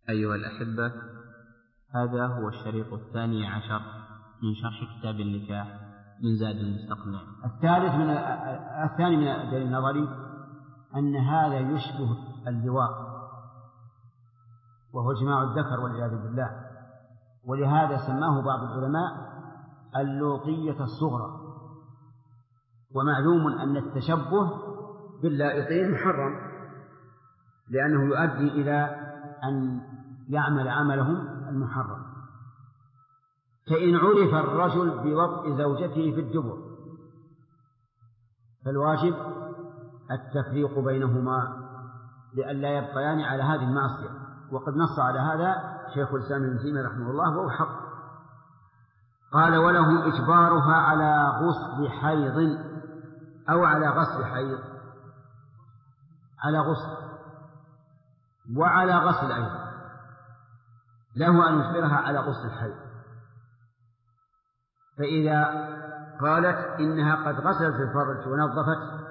أيها الأحبة، هذا هو الشريط 12 من شرح كتاب النكاح من زاد المستقنع. الثاني من الدليل النظري أن هذا يشبه اللواء، وهو جماع الذكر والعياذ بالله، ولهذا سماه بعض العلماء اللوطية الصغرى. ومعلوم أن التشبه باللائطين محرم، لأنه يؤدي إلى أن يعمل عملهم المحرم. فإن عرف الرجل بوطء زوجته في الدبر فالواجب التفريق بينهما لئلا يبقيان على هذه المعصية، وقد نص على هذا شيخ الإسلام ابن تيمية رحمه الله وهو حق. قال: وله إجبارها على غسل حيض أو على غسل حيض، على غسل وعلى غسل أيضا، له أن يجبرها على غسل الحيض. فإذا قالت إنها قد غسلت الفرج ونظفت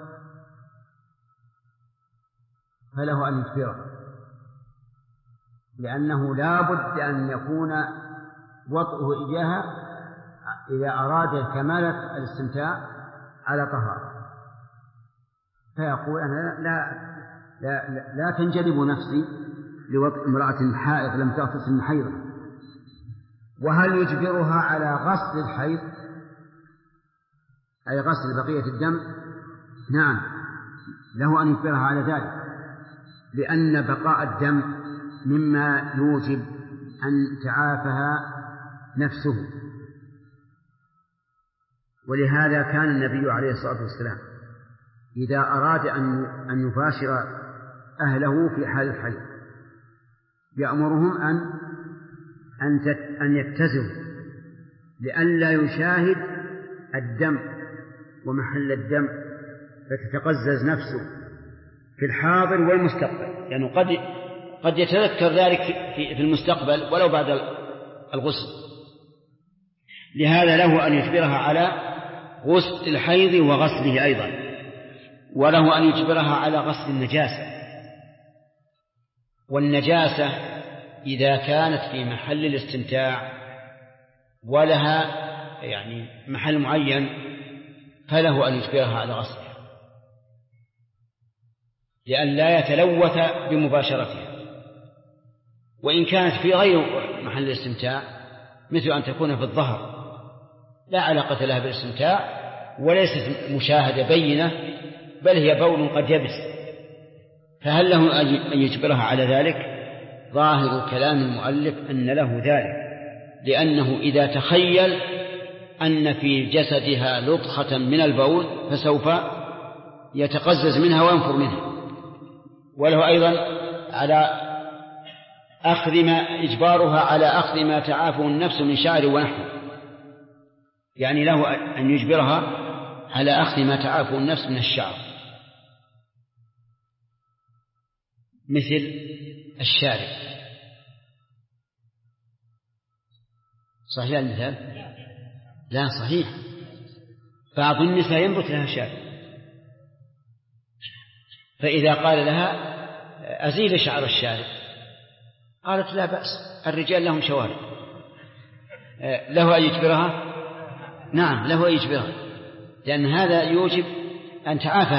فله أن يجبرها، لأنه لا بد أن يكون وطئه إياها إذا أراد كمالة الاستمتاع على طهارة. فيقول: أنا لا تنجذب نفسي لوطئ امرأة حائض لم تغتسل من حيضها. وهل يجبرها على غسل الحيض أي غسل بقية الدم؟ نعم، له أن يجبرها على ذلك، لأن بقاء الدم مما يوجب أن تعافها نفسه. ولهذا كان النبي عليه الصلاة والسلام إذا أراد أن يباشر أهله في حال الحيض يأمرهم أن يتزروا لئلا يشاهد الدم ومحل الدم فتتقزز نفسه في الحاضر والمستقبل، لأنه قد يتذكر ذلك في المستقبل ولو بعد الغسل. لهذا له أن يجبرها على غسل الحيض وغسله أيضا، وله أن يجبرها على غسل النجاسة. والنجاسة إذا كانت في محل الاستمتاع ولها يعني محل معين فله أن يجبرها على غسلها لئلا يتلوث بمباشرتها. وإن كانت في غير محل الاستمتاع مثل أن تكون في الظهر لا علاقة لها بالاستمتاع وليست مشاهدة بينة بل هي بول قد يبس، فهل له أن يجبرها على ذلك؟ ظاهر كلام المؤلف أن له ذلك، لأنه إذا تخيل أن في جسدها لطخة من البول فسوف يتقزز منها وينفر منها. وله أيضا على إجبارها على أخذ ما تعافه النفس من شعر ونحوه، يعني له أن يجبرها على أخذ ما تعافه النفس من الشعر مثل الشارب. صحيح المثال؟ لا صحيح، بعض النساء ينبت لها شارب، فإذا قال لها أزيل شعر الشارب قالت لا بأس، الرجال لهم شوارب، له أن يجبرها؟ نعم له أن يجبرها، لأن هذا يوجب أن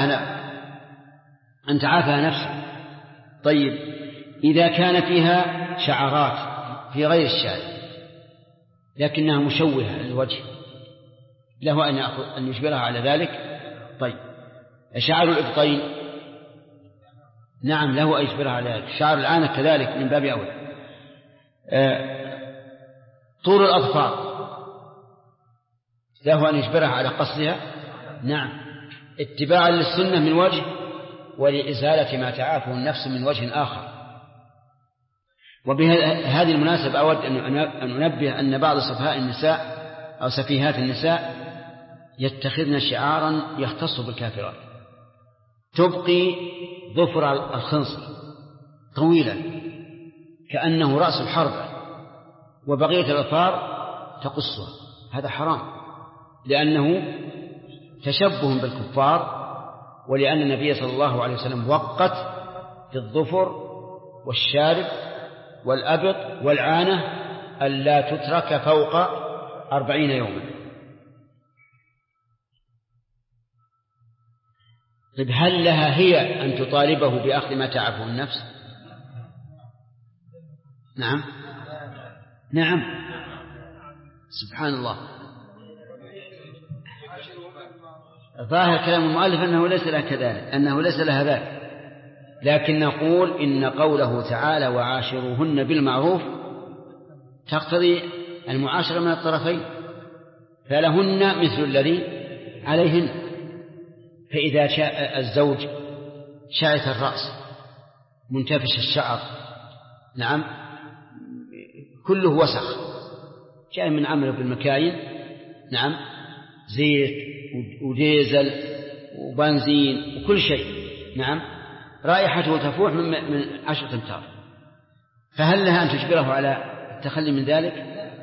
تعافى نفسه. طيب إذا كان فيها شعرات في غير الشارب لكنها مشوهة للوجه له أن يجبرها على ذلك. طيب شعر الإبطين نعم له أن يجبرها على ذلك، شعر العانة كذلك من باب أولى. طول الأظفار له أن يجبرها على قصدها؟ نعم، اتباعا للسنة من وجه ولإزالة ما تعافه النفس من وجه آخر. وبهذه المناسبة أود أن أنبه أن بعض سفهاء النساء أو سفيهات النساء يتخذن شعارا يختص بالكافرات، تبقي ظفر الخنصر طويلا كأنه رأس الحربة وبقية الأظفار تقصها. هذا حرام لأنه تشبه بالكفار، ولأن النبي صلى الله عليه وسلم وقت في الظفر والشارب والأبط والعانة ألا تترك فوق 40 يوما. طيب هل لها هي أن تطالبه بأخذ ما تعفه النفس؟ نعم نعم، سبحان الله. ظاهر كلام المؤلف أنه ليس لها كذلك، أنه ليس لها ذلك، لكن نقول إن قوله تعالى وعاشروهن بالمعروف تقتضي المعاشرة من الطرفين، فلهن مثل الذي عليهن. فإذا شاء الزوج شاعث الرأس منتفش الشعر، نعم، كله وسخ جاء من عمله بالمكاين، نعم، زيت وديزل وبنزين وكل شيء، نعم، رائحته تفوح من 10 أمتار، فهل لها أن تجبره على التخلي من ذلك؟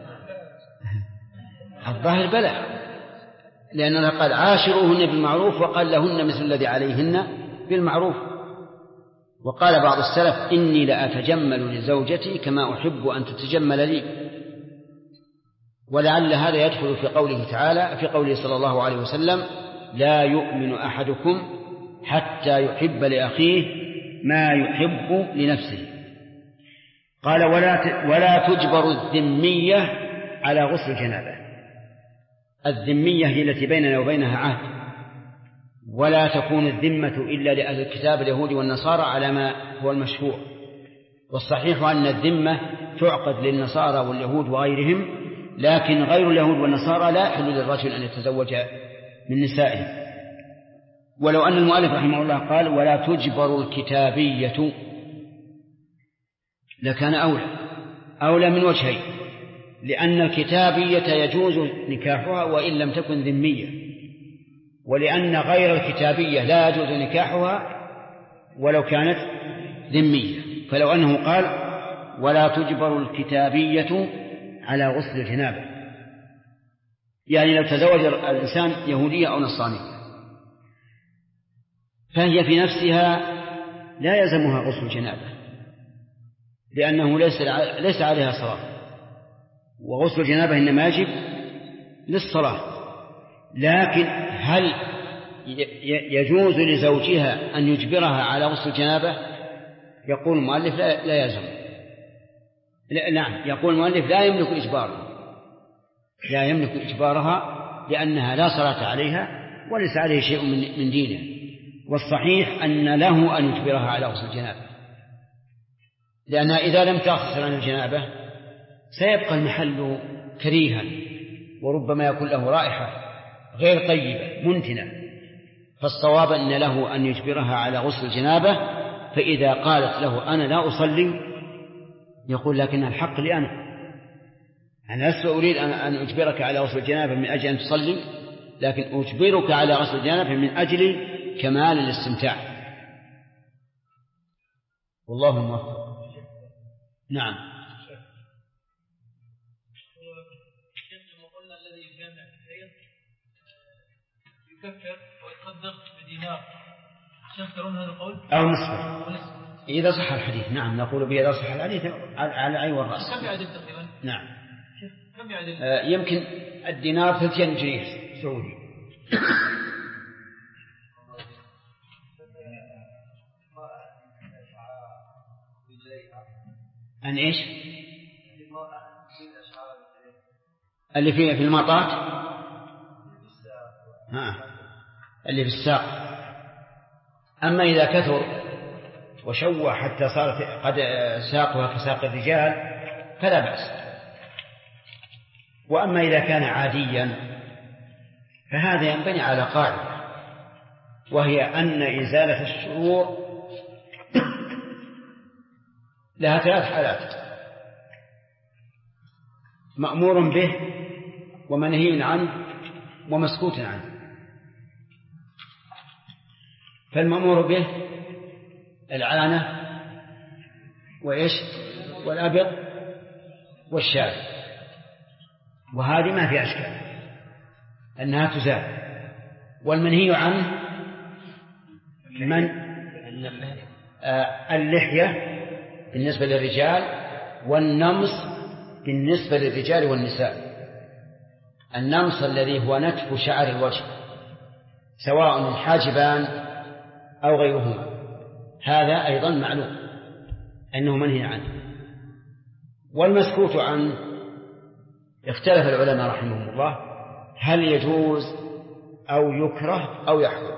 الظاهر بلى، لأننا قال عاشروهن بالمعروف وقال لهن مثل الذي عليهن بالمعروف. وقال بعض السلف إني لأتجمل لزوجتي كما أحب أن تتجمل لي. ولعل هذا يدخل في قوله تعالى، في قوله صلى الله عليه وسلم لا يؤمن أحدكم حتى يحب لأخيه ما يحب لنفسه. قال ولا تجبر الذمية على غسل الجنابة. الذمية هي التي بيننا وبينها عهد، ولا تكون الذمة إلا لأهل الكتاب اليهود والنصارى على ما هو المشهور، والصحيح أن الذمة تعقد للنصارى واليهود وغيرهم، لكن غير اليهود والنصارى لا يحل للرجل أن يتزوج من نسائهم. ولو أن المؤلف رحمه الله قال ولا تجبر الكتابية لكان أولى من وجهين، لأن الكتابية يجوز نكاحها وإن لم تكن ذمية، ولأن غير الكتابية لا يجوز نكاحها ولو كانت ذمية. فلو أنه قال ولا تجبر الكتابية على غسل الجنابة، يعني لو تزوج الإنسان يهودية أو نصرانية فهي في نفسها لا يلزمها غسل الجنابة، لأنه ليس عليها صلاة، وغسل الجنابة إنما يجب للصلاة. لكن هل يجوز لزوجها أن يجبرها على غسل الجنابة؟ يقول المؤلف لا يلزم. نعم، يقول المؤلف لا يملك إجبارها لأنها لا صلاة عليها وليس عليه شيء من دينه. والصحيح أن له أن يجبرها على غسل الجنابة، لأنها إذا لم تغسل عن الجنابة سيبقى المحل كريها، وربما يكون له رائحة غير طيبة منتنة. فالصواب أن له أن يجبرها على غسل الجنابة. فإذا قالت له أنا لا أصلي يقول لكن الحق لي أنا لست أريد أن أجبرك على غسل الجنابة من أجل أن تصلي، لكن أجبرك على غسل الجنابة من أجل كمال الاستمتاع. والله موفق. نعم. قلنا الذي يجامع كثير يكفر ويتصدق بدينار، تذكرون هذا القول؟ أو نصف إذا صح الحديث. نعم، نقول به إذا صح الحديث على العين والرأس. كم يعدل تقريبا؟ نعم، كم يعدل؟ يمكن الدينار 3 جنيه سعودي. أن إيش؟ اللي في المطاط، اللي في الساق. أما إذا كثر وشوى حتى صارت قد ساقها كساق الرجال فلا بأس. وأما إذا كان عاديا فهذا ينبني على قاعدة، وهي أن إزالة الشرور لها 3 حالات: مأمور به ومنهي عنه ومسكوت عنه. فالمأمور به العانة وإيش والأبط والشاذ، وهذه ما في أشكال أنها تزال. والمنهي عنه من اللحية بالنسبة للرجال والنمص بالنسبة للرجال والنساء. النمص الذي هو نتف شعر الوجه سواء الحاجبان أو غيرهما، هذا أيضا معلوم أنه منهي عنه. والمسكوت عنه اختلف العلماء رحمهم الله هل يجوز أو يكره أو يحرم،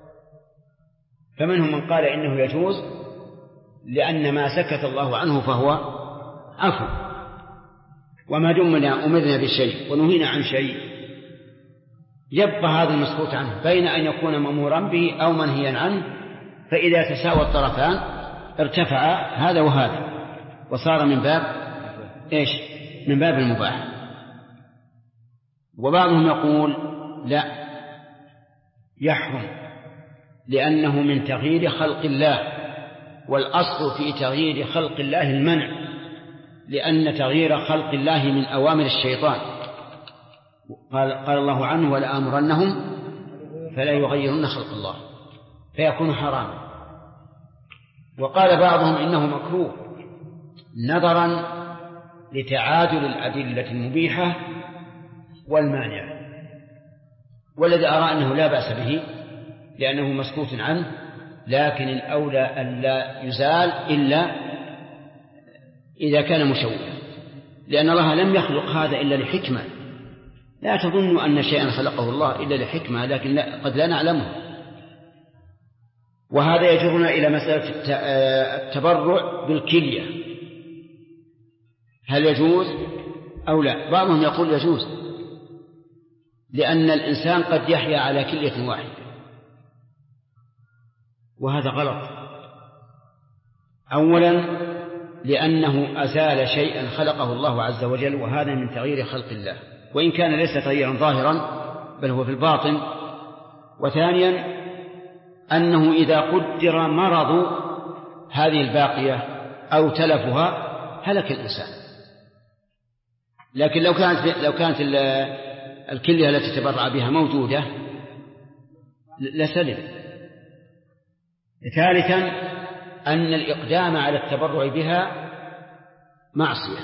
فمنهم من قال إنه يجوز لأن ما سكت الله عنه فهو عفو، وما دمنا أمرنا بشيء ونهينا عن شيء يبقى هذا المسكوت عنه بين أن يكون مأمورا به أو منهيا عنه، فإذا تساوى الطرفان ارتفع هذا وهذا وصار من باب إيش؟ من باب المباح. وبعضهم يقول لا يحرم لأنه من تغيير خلق الله، والأصل في تغيير خلق الله المنع، لأن تغيير خلق الله من أوامر الشيطان. قال الله عنه ولآمرنهم فلا يغيرن خلق الله، فيكون حراما. وقال بعضهم إنه مكروه نظرا لتعادل الأدلة المبيحة والمانعة، والذي أرى أنه لا بأس به لأنه مسكوت عنه، لكن الأولى أن لا يزال إلا إذا كان مشوها، لأن الله لم يخلق هذا إلا لحكمة. لا تظن أن شيئا خلقه الله إلا لحكمة، لكن قد لا نعلمه. وهذا يجرنا إلى مسألة التبرع بالكلية، هل يجوز أو لا؟ بعضهم يقول يجوز، لأن الإنسان قد يحيا على كلية واحدة، وهذا غلط. أولا لأنه أزال شيئا خلقه الله عز وجل، وهذا من تغيير خلق الله، وإن كان ليس تغييرا ظاهرا بل هو في الباطن. وثانيا أنه إذا قدر مرض هذه الباقية أو تلفها هلك الإنسان. لكن لو كانت الكلية التي تبرع بها موجودة لسلم. ثالثا أن الإقدام على التبرع بها معصية،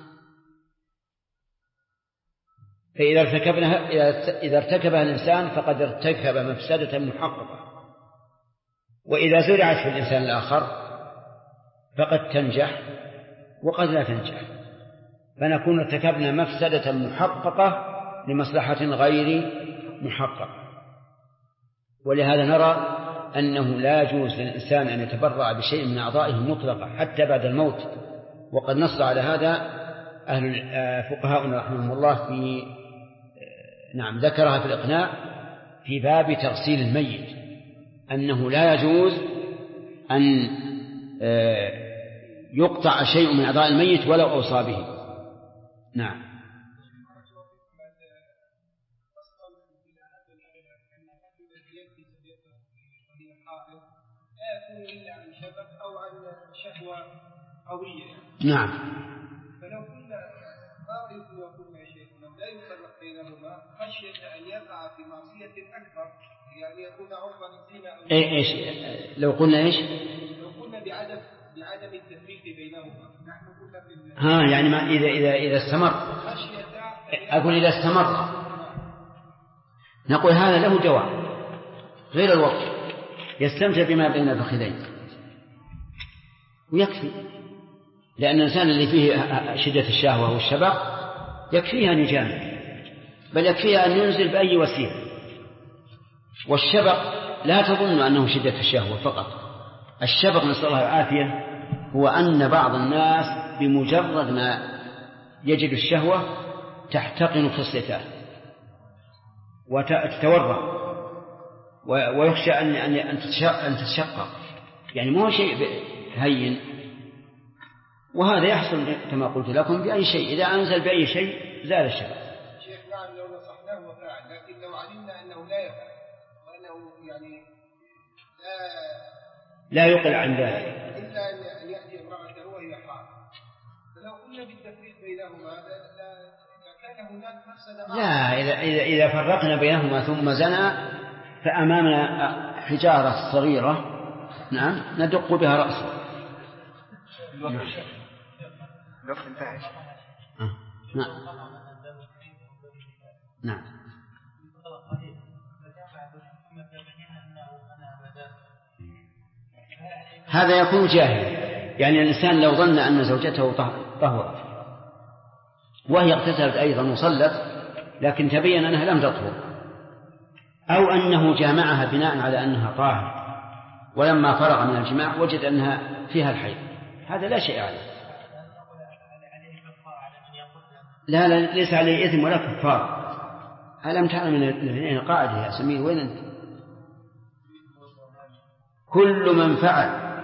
فإذا ارتكبها الإنسان فقد ارتكب مفسدة محققة، وإذا زرعت في الإنسان الآخر فقد تنجح وقد لا تنجح، فنكون ارتكبنا مفسدة محققة لمصلحة غير محققة. ولهذا نرى أنه لا يجوز للإنسان أن يتبرع بشيء من أعضائه مطلقا حتى بعد الموت، وقد نص على هذا أهل فقهاؤنا رحمهم الله في ذكرها في الإقناع في باب تغسيل الميت، أنه لا يجوز أن يقطع شيء من أعضاء الميت ولو أوصى به. نعم. نعم. فلو كنا قائد وكنا شيخنا لا يفرق بينهما خشية أن يقع في معصية أكبر، يعني يكون عرضا للزنا. إيش لو قلنا إيش؟ لو قلنا بعدم التفريق بينهما، نحن قلنا يعني ما إذا استمر، أقول إذا استمر نقول هذا له جواب غير الوقت، يستمتع بما بين الفخذين ويكفي، لأن الإنسان اللي فيه شدة الشهوة والشبع يكفيه أن يجامل، بل يكفيه أن ينزل بأي وسيلة. والشبع لا تظن أنه شدة الشهوة فقط، الشبع نسأل الله العافية هو أن بعض الناس بمجرد ما يجد الشهوة تحتقن خصلته وتتورع ويخشى أن تتشقق، يعني ما هو شيء هين. وهذا يحصل كما قلت لكم بأي شيء، إذا أنزل بأي شيء زال الشبع. شيخ نعم لو نصحناه وفعل، لكن لو علمنا أنه لا يفعل وأنه يعني لا يقل عن ذلك إلا أن يأتي امرأته وهي حار، فلو قلنا بالتفريق بينهما لكان هناك مفسدة. لا، إذا فرقنا بينهما ثم زنى فأمامنا حجارة صغيرة ندق بها رأسه. الوقت انتهى. نعم نعم. هذا يكون جاهل، يعني الإنسان لو ظن أن زوجته طهرت وهي اغتسلت أيضا وصلت لكن تبين أنها لم تطهر، أو أنه جامعها بناء على أنها طاهر ولما فرغ من الجماع وجد أنها فيها الحيض، هذا لا شيء عليه. لا ليس عليه إثم ولا كفار. ألم تعلم من قاعدة يا سمير؟ وين أنت؟ كل من فعل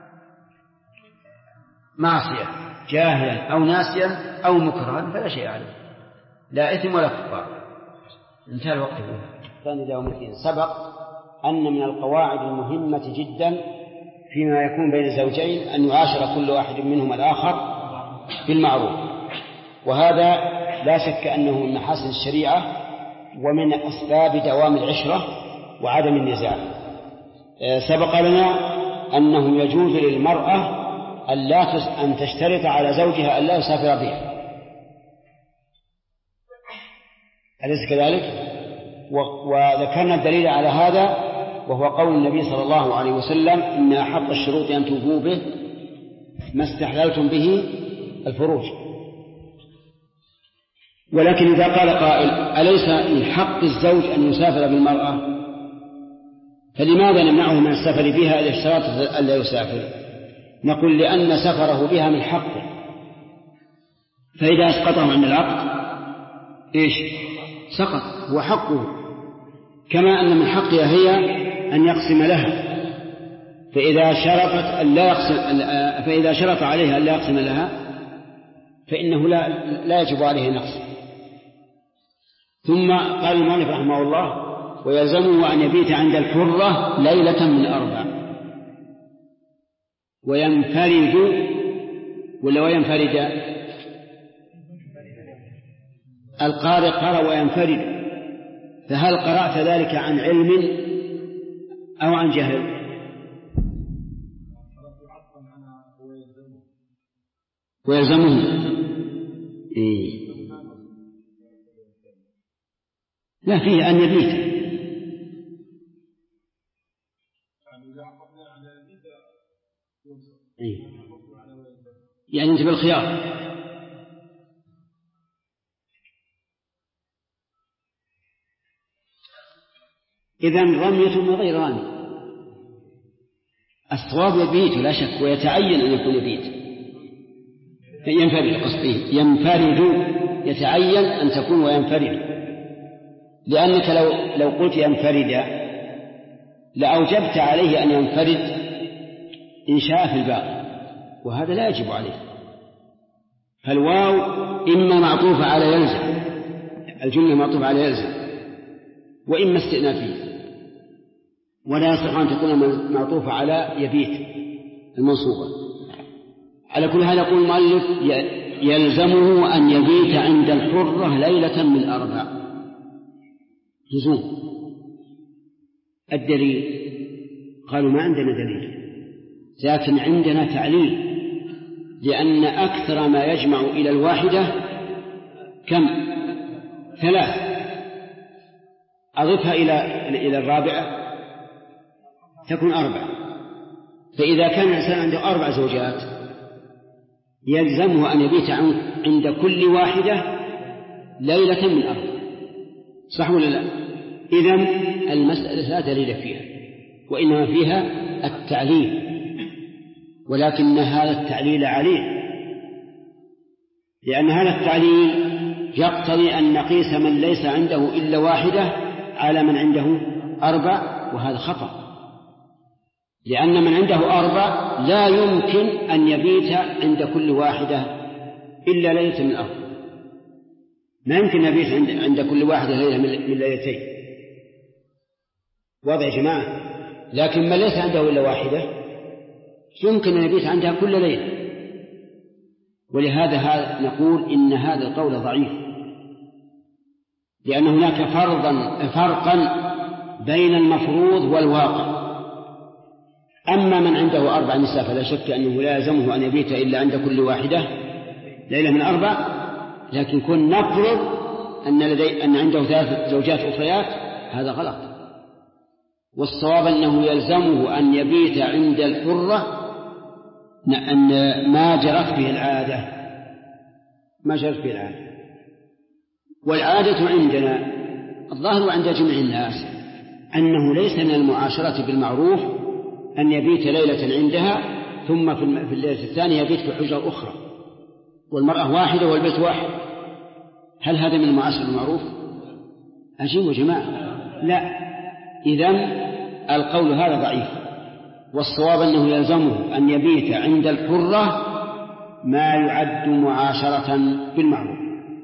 معصية جاهلا أو ناسيا أو مكرها فلا شيء عليه، لا إثم ولا كفار. انتهى الوقت. ثاني يوم الاثنين سبق أن من القواعد المهمة جدا فيما يكون بين الزوجين أن يعاشر كل واحد منهم الآخر بالمعروف، وهذا لا شك أنه من محاسن الشريعة ومن أسباب دوام العشرة وعدم النزاع. سبق لنا أنه يجوز للمرأة أن تشترط على زوجها أن لا يسافر بها، أليس كذلك؟ وذكرنا الدليل على هذا وهو قول النبي صلى الله عليه وسلم إن أحق الشروط أن توفوا به ما استحللتم به الفروج. ولكن إذا قال قائل أليس من حق الزوج أن يسافر بالمرأة؟ فلماذا نمنعه من السفر بها إذا اشترط ألا يسافر؟ نقول لأن سفره بها من حقه، فإذا أسقطه عن العقد إيش؟ سقط، هو حقه، كما أن من حقها هي أن يقسم لها، فإذا شرط عليها أن لا يقسم لها فإنه لا يجب عليه نقص. ثم قال المؤلف رحمه الله ويلزمه أن يبيت عند الحرة ليلة من 4 وينفرد ولا وينفرد؟ القارئ قرأ وينفرد، فهل قرأت ذلك عن علم أو عن جهل؟ ويلزمه لا فيه أن يبيت، يعني أنت بالخيار. إذن رمية من غير رامي، الصواب يبيت لا شك، ويتعين أن يكون يبيت ينفرد، قصدي ينفرد، يتعين أن تكون وينفرد، لأنك لو قلت ينفرد لأوجبت عليه أن ينفرد إن شاء في الباقي، وهذا لا يجب عليه. فالواو إما معطوفة على يلزم، الجملة معطوفة على يلزم، وإما استئنافية، ولا يستطيع أن تكون معطوفة على يبيت المنصوبة. على كل هذا يقول المؤلف يلزمه أن يبيت عند الحرة ليلة من 4 لزوم. الدليل قالوا ما عندنا دليل، لكن عندنا تعليل، لأن أكثر ما يجمع إلى الواحدة كم؟ 3، أضفها إلى الرابعة تكون 4. فإذا كان الإنسان عنده 4 زوجات يلزمه أن يبيت عند كل واحدة ليلة من 4، صح ولا لا؟ إذن المسألة لا دليل فيها، وإنما فيها التعليل، ولكن هذا التعليل عليه، لأن هذا التعليل يقتضي أن نقيس من ليس عنده إلا واحدة على من عنده 4، وهذا خطأ، لأن من عنده 4 لا يمكن أن يبيت عند كل واحدة إلا ليلة من 4، ما يمكن يبيت عند كل واحدة ليلة من ليلتين، واضح يا جماعة؟ لكن من ليس عنده إلا واحدة يمكن أن يبيت عندها كل ليلة، ولهذا نقول إن هذا القول ضعيف، لأن هناك فرقا بين المفروض والواقع. أما من عنده 4 نساء فلا شك أنه لا يلزمه أن يبيت إلا عند كل واحدة ليلة من 4، لكن كن نفرض أن عنده 3 زوجات أخريات، هذا غلط. والصواب أنه يلزمه أن يبيت عند الحرة أن ما جرت به العادة، والعادة عندنا الظاهر عند جميع الناس أنه ليس من المعاشرة بالمعروف أن يبيت ليلة عندها ثم في الليلة الثانية يبيت في حجرة أخرى، والمرأة واحدة والبيت واحد. هل هذا من المعاشرة بالمعروف؟ عجيب يا جماعة. لا، إذن القول هذا ضعيف، والصواب أنه يلزمه أن يبيت عند الحرة ما يعد معاشرة بالمعروف،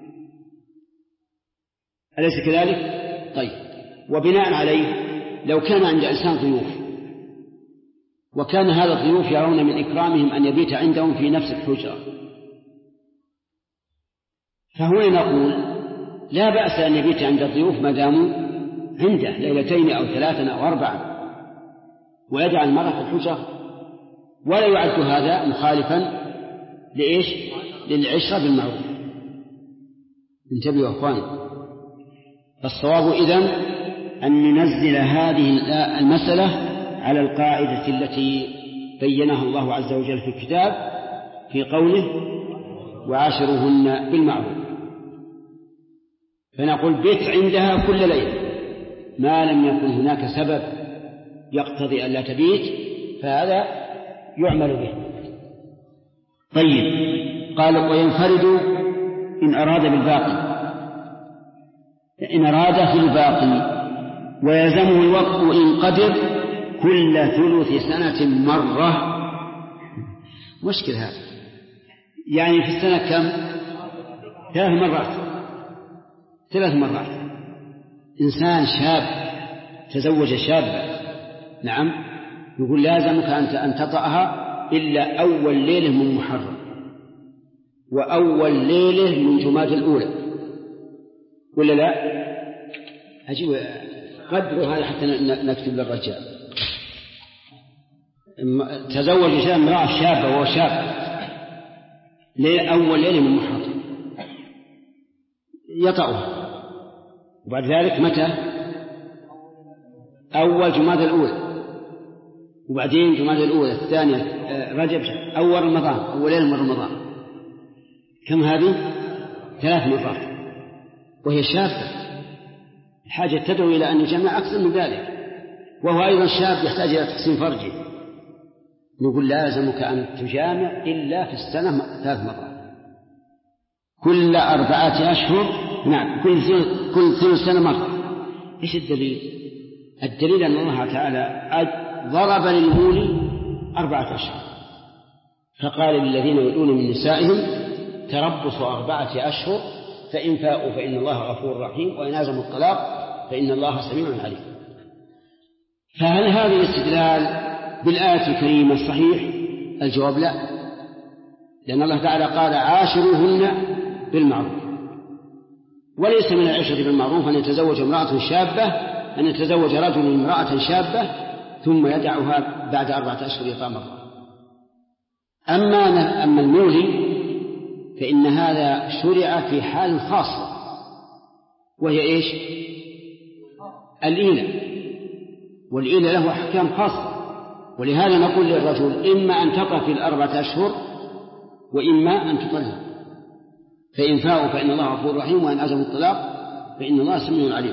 أليس كذلك؟ طيب، وبناء عليه لو كان عند إنسان ضيوف وكان هذا الضيوف يرون من إكرامهم أن يبيت عندهم في نفس الحجرة، فهنا نقول لا بأس أن يبيت عند الضيوف ما داموا عنده 2 أو 3 أو 4، ويدع المرأة في الحجرة، ولا يعد هذا مخالفا لإيش؟ للعشرة بالمعروف. انتبهوا أخواني. فالصواب إذن أن ننزل هذه المسألة على القاعدة التي بينها الله عز وجل في الكتاب في قوله وعاشروهن بالمعروف، فنقول بيت عندها كل ليلة ما لم يكن هناك سبب يقتضي أن لا تبيت، فهذا يعمل به. طيب، قال وينفرد إن أراد بالباقي، إن أراد في الباقي ويلزمه الوقت إن قدر كل 3 سنة مرة. مشكل هذا، يعني في السنة كم؟ 3 مرات. 3 مرات. إنسان شاب تزوج شابة، نعم، يقول لازمك أن تطأها إلا أول ليلة من محرم وأول ليلة من جماد الأولى، ولا لا؟ أجيب قدروا هذا حتى نكتب للرجال. تزوج امرأة شابة وهو شاب أول ليلة من محرم يطأها، وبعد ذلك متى؟ أول جماد الأولى، وبعدين جماد الأولى الثانية رجب، أول رمضان، أول ليلة من رمضان. كم هذه؟ 3 مرات، وهي شابة، الحاجة تدعو إلى أن يجمع أكثر من ذلك، وهو أيضا شاب يحتاج إلى تحسين فرجه. نقول لازمك أن تجامع إلا في السنة 3 مرات كل 4 أشهر، نعم، كل 3 سنة مرة. إيش الدليل؟ الدليل أن الله تعالى ضرب للمولي 4 أشهر، فقال للذين يؤلون من نسائهم تربص 4 أشهر فإن فاءوا فإن الله غفور رحيم وإن عزموا الطلاق فإن الله سميع عليم. فهل هذا الاستدلال بالآية الكريمة الصحيح؟ الجواب لا، لأن الله تعالى قال عاشروهن بالمعروف، وليس من العشرة بالمعروف أن يتزوج امرأة شابة، أن يتزوج رجل امرأة شابة ثم يدعها بعد 4 أشهر يطأ مرة. أما المولي فإن هذا شرع في حال خاصة، وهي إيش؟ الإيلة، والإيلة له أحكام خاصة، ولهذا نقول للرجل إما أن تطأ في 4 أشهر وإما أن تطلق، فإن فاءوا فإن الله غفور رحيم وإن عزموا الطلاق فإن الله سميع عليم.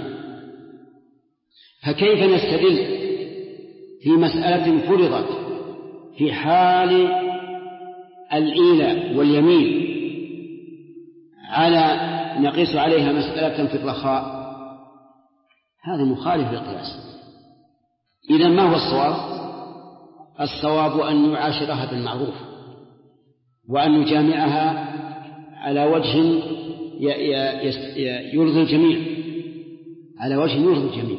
فكيف نستدل في مسألة فرضت في حال الإيلة واليمين على نقيس عليها مسألة في الرخاء؟ هذا مخالف للقياس. إذن ما هو الصواب؟ الصواب أن يعاشرها بالمعروف وأن يجامعها على وجه يرضي الجميع، على وجه يرضي الجميع.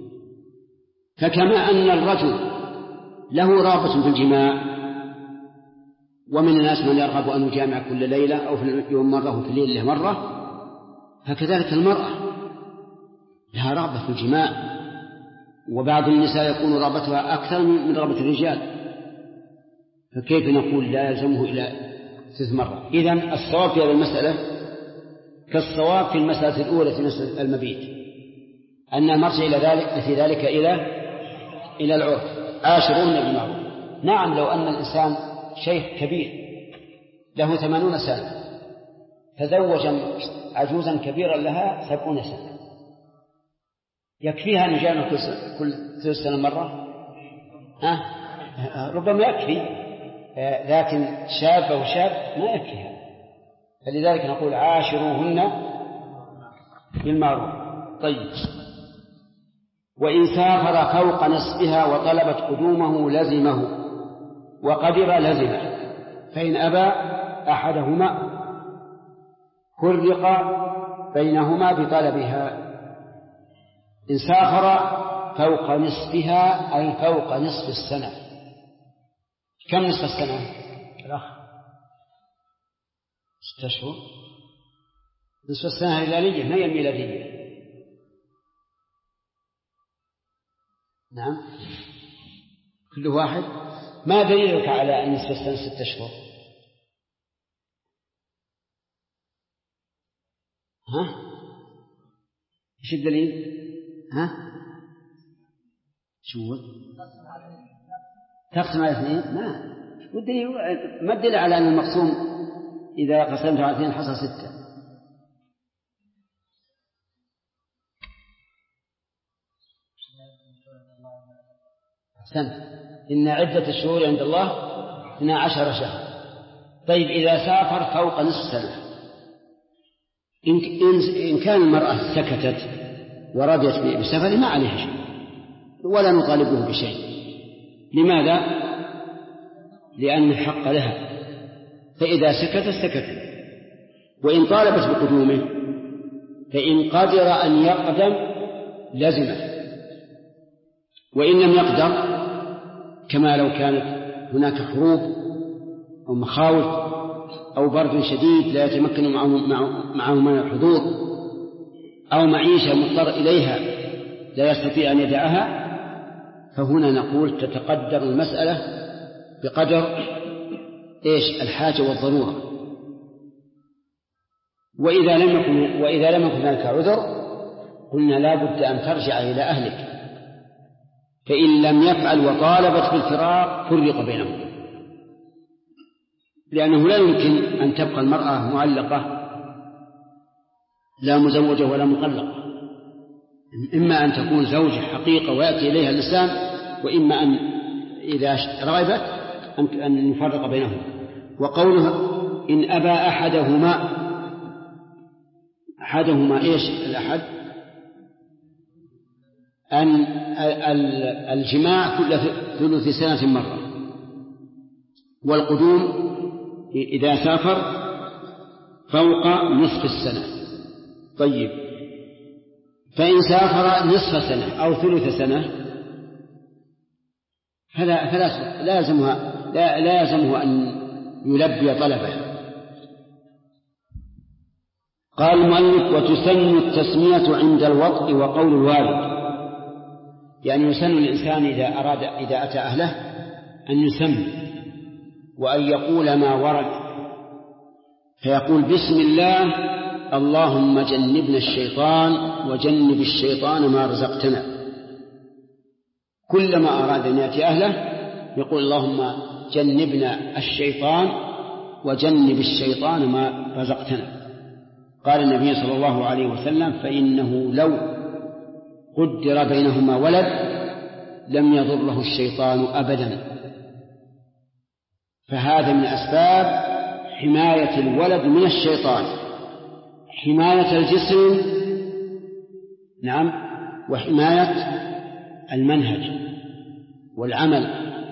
فكما أن الرجل له رغبة في الجماع، ومن الناس من يرغب أن يجامع كل ليلة أو في اليوم مرة وفي الليل مرة، فكذلك المرأة لها رغبة في الجماع، وبعض النساء يكون رغبتها أكثر من رغبة الرجال، فكيف نقول لا يلزمه إلى ثلث مرة. إذن الصواب في هذه المسألة كالصواب في المسألة الأولى في مسألة المبيت، أن المرجع في ذلك إلى العرف. عاشرون بالمعروف. نعم، لو أن الإنسان شيخ كبير له 80 سنة تزوج عجوزا كبيرا لها 70 سنة، يكفيها أن يجامع كل 3 سنة مرة؟ ربما يكفي، لكن شاب وشاب ما يكفيها. فلذلك نقول عاشروهن بالمعروف. طيب، وإن سافر فوق نصفها وطلبت قدومه لزمه وقدر لزمه، فإن أبى أحدهما فرق بينهما بطلبها. إن سافر فوق نصفها أي فوق نصف السنة. كم نصف السنة؟ الأخ 6 أشهر. نصف السنة الهلالية ما هي الميلادية. نعم، كل واحد. ما دليلك على أن نصف السنة 6 أشهر؟ إيش الدليل؟ شو تقسم على 2؟ ما الدليل على أن المقسوم إذا قسمت على 2 حصل 6؟ أحسنت. إن عدة الشهور عند الله 12 شهر. طيب، إذا سافر فوق نصف سنة، إن كان المرأة سكتت ورضيت بسفر ما عليها شيء ولا نطالبه بشيء. لماذا؟ لأن الحق لها، فإذا سكتت. وإن طالبت بقدومه فإن قدر أن يقدم لزمه، وإن لم يقدر كما لو كانت هناك حروب أو مخاوف أو برد شديد لا يتمكن معه من الحضور أو معيشة مضطر إليها لا يستطيع أن يدعها، فهنا نقول تتقدر المسألة بقدر الحاجة والضرورة. وإذا لم يكن ذلك عذر قلنا لا بد أن ترجع إلى أهلك، فإن لم يفعل وطالبت بالفراق فرق بينهم، لأنه لا يمكن أن تبقى المرأة معلقة لا مزوجة ولا مطلقة، إما أن تكون زوجة حقيقة ويأتي إليها اللسان، وإما أن إذا رغبت أن نفرق بينهم. وقوله إن أبى أحدهما الأحد أن الجماع كل 3 سنة مرة، والقدوم إذا سافر فوق نصف السنة. طيب، فإن سافر نصف سنة أو 3 سنة فلا لازمه أن يلبي طلبه. قال المؤلف وتسن التسمية عند الوطء وقول الوالد، يعني يسن الإنسان إذا أتى أهله أن يسمي وأن يقول ما ورد، فيقول بسم الله اللهم جنبنا الشيطان وجنب الشيطان ما رزقتنا. كلما أراد أن يأتي أهله يقول اللهم جنبنا الشيطان وجنب الشيطان ما رزقتنا. قال النبي صلى الله عليه وسلم فإنه لو قدر بينهما ولد لم يضره الشيطان أبدا. فهذا من أسباب حماية الولد من الشيطان، حماية الجسم نعم، وحماية المنهج والعمل.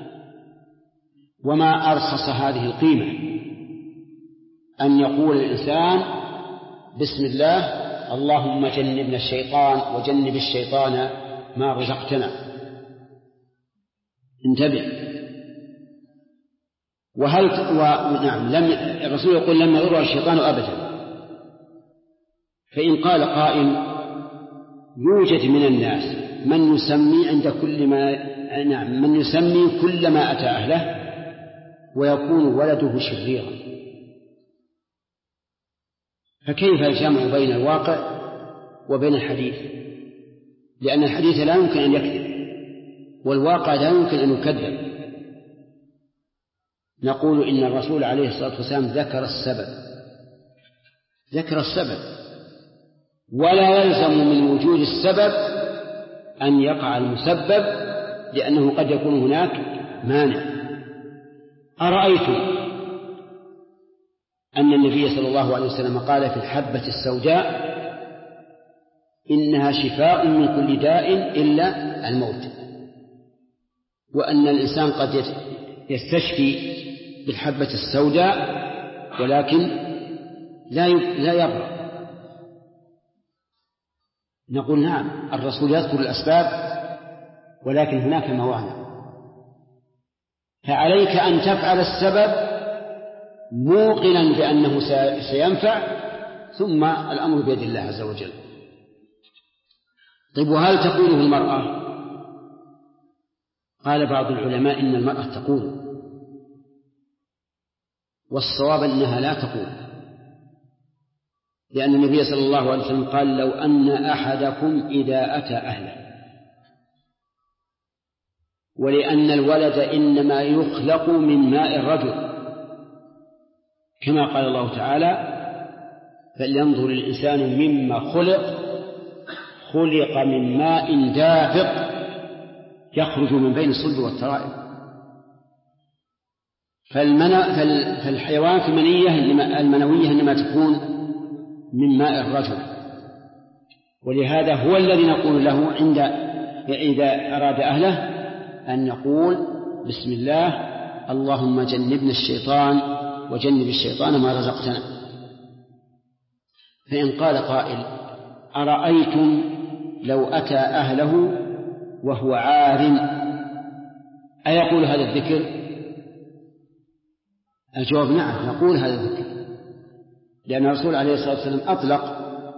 وما أرخص هذه القيمة أن يقول الإنسان بسم الله اللهم جنبنا الشيطان وجنب الشيطان ما رزقتنا. انتبه. نعم، الرسول يقول لم يضر الشيطان أبدا. فإن قال قائل يوجد من الناس من يسمي عند كل من يسمي كل ما أتى أهله ويكون ولده شريرا، فكيف الجمع بين الواقع وبين الحديث؟ لأن الحديث لا يمكن أن يكذب والواقع لا يمكن أن يكذب. نقول إن الرسول عليه الصلاة والسلام ذكر السبب ولا يلزم من وجود السبب أن يقع المسبب، لأنه قد يكون هناك مانع. أرأيتم أن النبي صلى الله عليه وسلم قال في الحبة السوداء إنها شفاء من كل داء إلا الموت، وأن الإنسان قد يستشفي بالحبة السوداء ولكن لا يبرأ. نقول نعم، الرسول يذكر الأسباب ولكن هناك موانع، فعليك أن تفعل السبب موقنا بأنه سينفع، ثم الأمر بيد الله عز وجل. طيب، وهل تقوله المرأة؟ قال بعض العلماء إن المرأة تقول، والصواب أنها لا تقول، لأن النبي صلى الله عليه وسلم قال لو أن أحدكم إذا أتى أهله، ولأن الولد إنما يخلق من ماء الرجل، كما قال الله تعالى فلينظر الإنسان مما خلق من ماء دافق يخرج من بين الصلب والترائب. فالحيوانات المنوية إنما تكون من ماء الرجل، ولهذا هو الذي نقول له إذا أراد أهله أن يقول بسم الله اللهم جنبنا الشيطان وجنب الشيطان ما رزقتنا. فإن قال قائل أرأيتم لو أتى أهله وهو عار أيقول هذا الذكر؟ الجواب نعم، يقول هذا الذكر، لأن الرسول عليه الصلاة والسلام أطلق،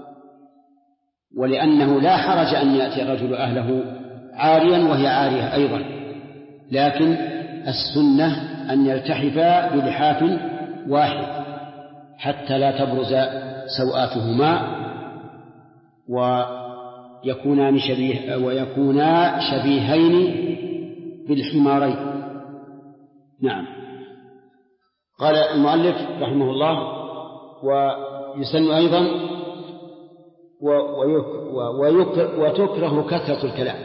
ولأنه لا حرج أن يأتي الرجل أهله عاريا وهي عارية أيضا، لكن السنة أن يلتحفا بلحاف واحد حتى لا تبرز سوآتهما ويكونا شبيهين بالحمارين. نعم. قال المؤلف رحمه الله ويسن أيضا وتكره كثرة الكلام.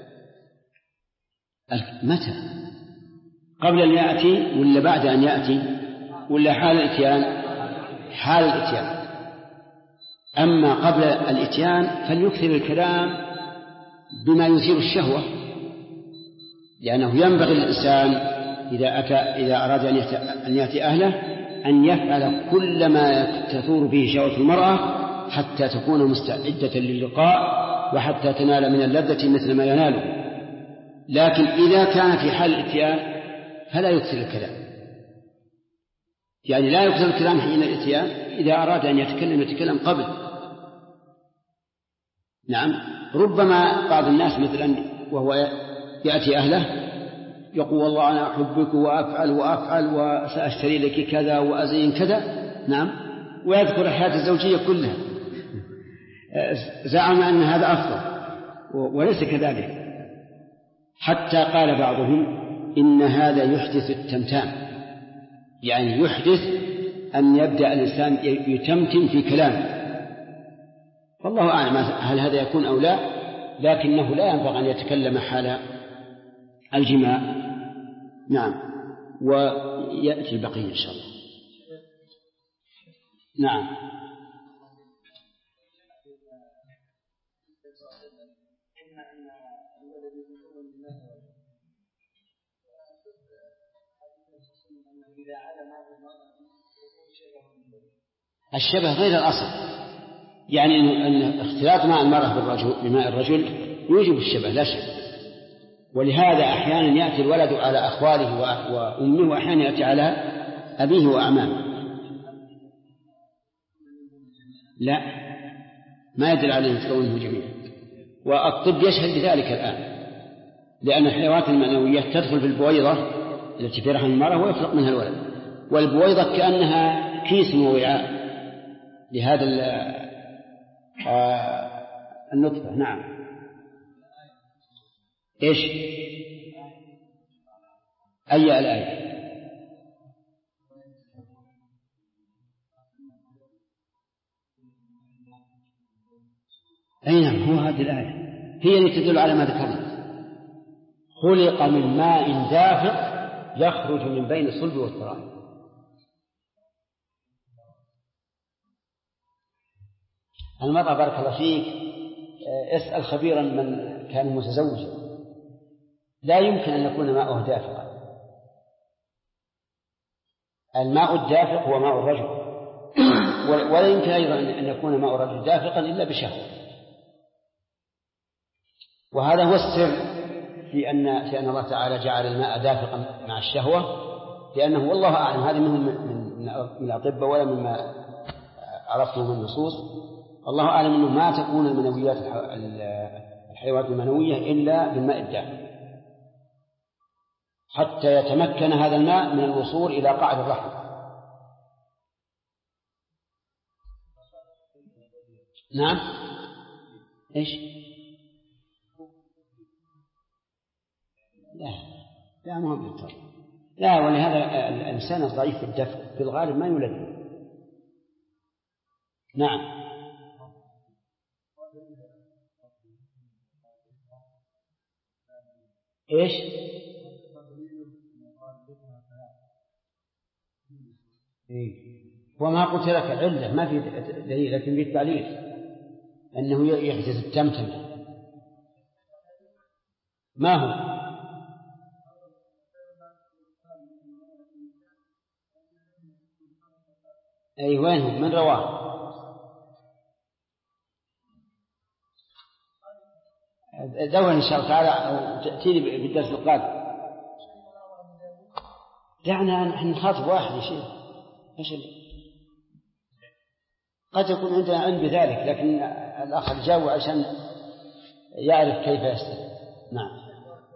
متى؟ قبل أن يأتي ولا بعد أن يأتي ولا حال الإتيان؟ حال الإتيان. أما قبل الإتيان فليكثر الكلام بما يثير الشهوة، لأنه ينبغي للإنسان إذا أراد أن يأتي أهله أن يفعل كل ما تثور به شهوة المرأة حتى تكون مستعدة للقاء وحتى تنال من اللذة مثل ما يناله. لكن إذا كان في حال الإتيان فلا يكثر الكلام، يعني لا يكثر الكلام حين الإتيان. إذا أراد أن يتكلم قبل. نعم. ربما بعض الناس مثلا وهو يأتي أهله يقول والله أنا أحبك وأفعل وسأشتري لك كذا وأزين كذا. نعم. ويذكر الحياة الزوجية كلها، زعم أن هذا أفضل وليس كذلك، حتى قال بعضهم إن هذا يحدث التمتام، يعني يحدث أن يبدأ الإنسان يتمتم في كلامه. والله أعلم هل هذا يكون أو لا، لكنه لا ينبغي أن يتكلم حال الجماع. نعم. ويأتي البقية إن شاء الله. نعم. الشبه غير الأصل، يعني أن اختلاط مع المرأة بماء الرجل يوجب الشبه لا شك. ولهذا أحيانا يأتي الولد على أخواله وأمه، وأحيانا يأتي على أبيه وأعمامه. لا، ما يدل على أن يتكونه جميعا، والطب يشهد بذلك الآن، لأن الحيوانات المنوية تدخل في البويضة التي في رحم المرأة ويفرق منها الولد، والبويضة كأنها كيس ووعاء لهذا النطفة. نعم. إيش؟ أي الآية؟ أي نعم، هو هذه الآية هي اللي تدل على ما ذكرنا. خلق من ماء دافق يخرج من بين الصلب والترائب. المرأة بارك الله فيك اسأل خبيرا من كان متزوجا، لا يمكن أن يكون ماءه دافقا. الماء الدافق هو ماء الرجل، ولا يمكن أيضا أن يكون ماء الرجل دافقا إلا بشهوة. وهذا هو السر في أن الله تعالى جعل الماء دافقا مع الشهوة، لأنه والله أعلم هذه من الأطباء ولا مما عرفته من النصوص. الله أعلم أنه ما تكون المنويات الحيوانات المنوية إلا بالماء الدافق حتى يتمكن هذا الماء من الوصول إلى قاعدة الرحم. نعم. إيش؟ لا ما هو بالضبط. لا، ولهذا الإنسان الضعيف في الدفع في الغالب ما يولد. نعم. إيش؟ وما قلت لك علة ما في دليل، لكن في التعليل أنه يحدث التمتم. ما هو؟ أي وينهم؟ من رواه؟ دور إن شاء الله تعالى أو تأتيني بالدرس القادم. دعنا نحن نخاطب واحد يا شيخ. قد يكون عندنا علم بذلك، لكن الأخ الجاوب عشان يعرف كيف يستدل. نعم.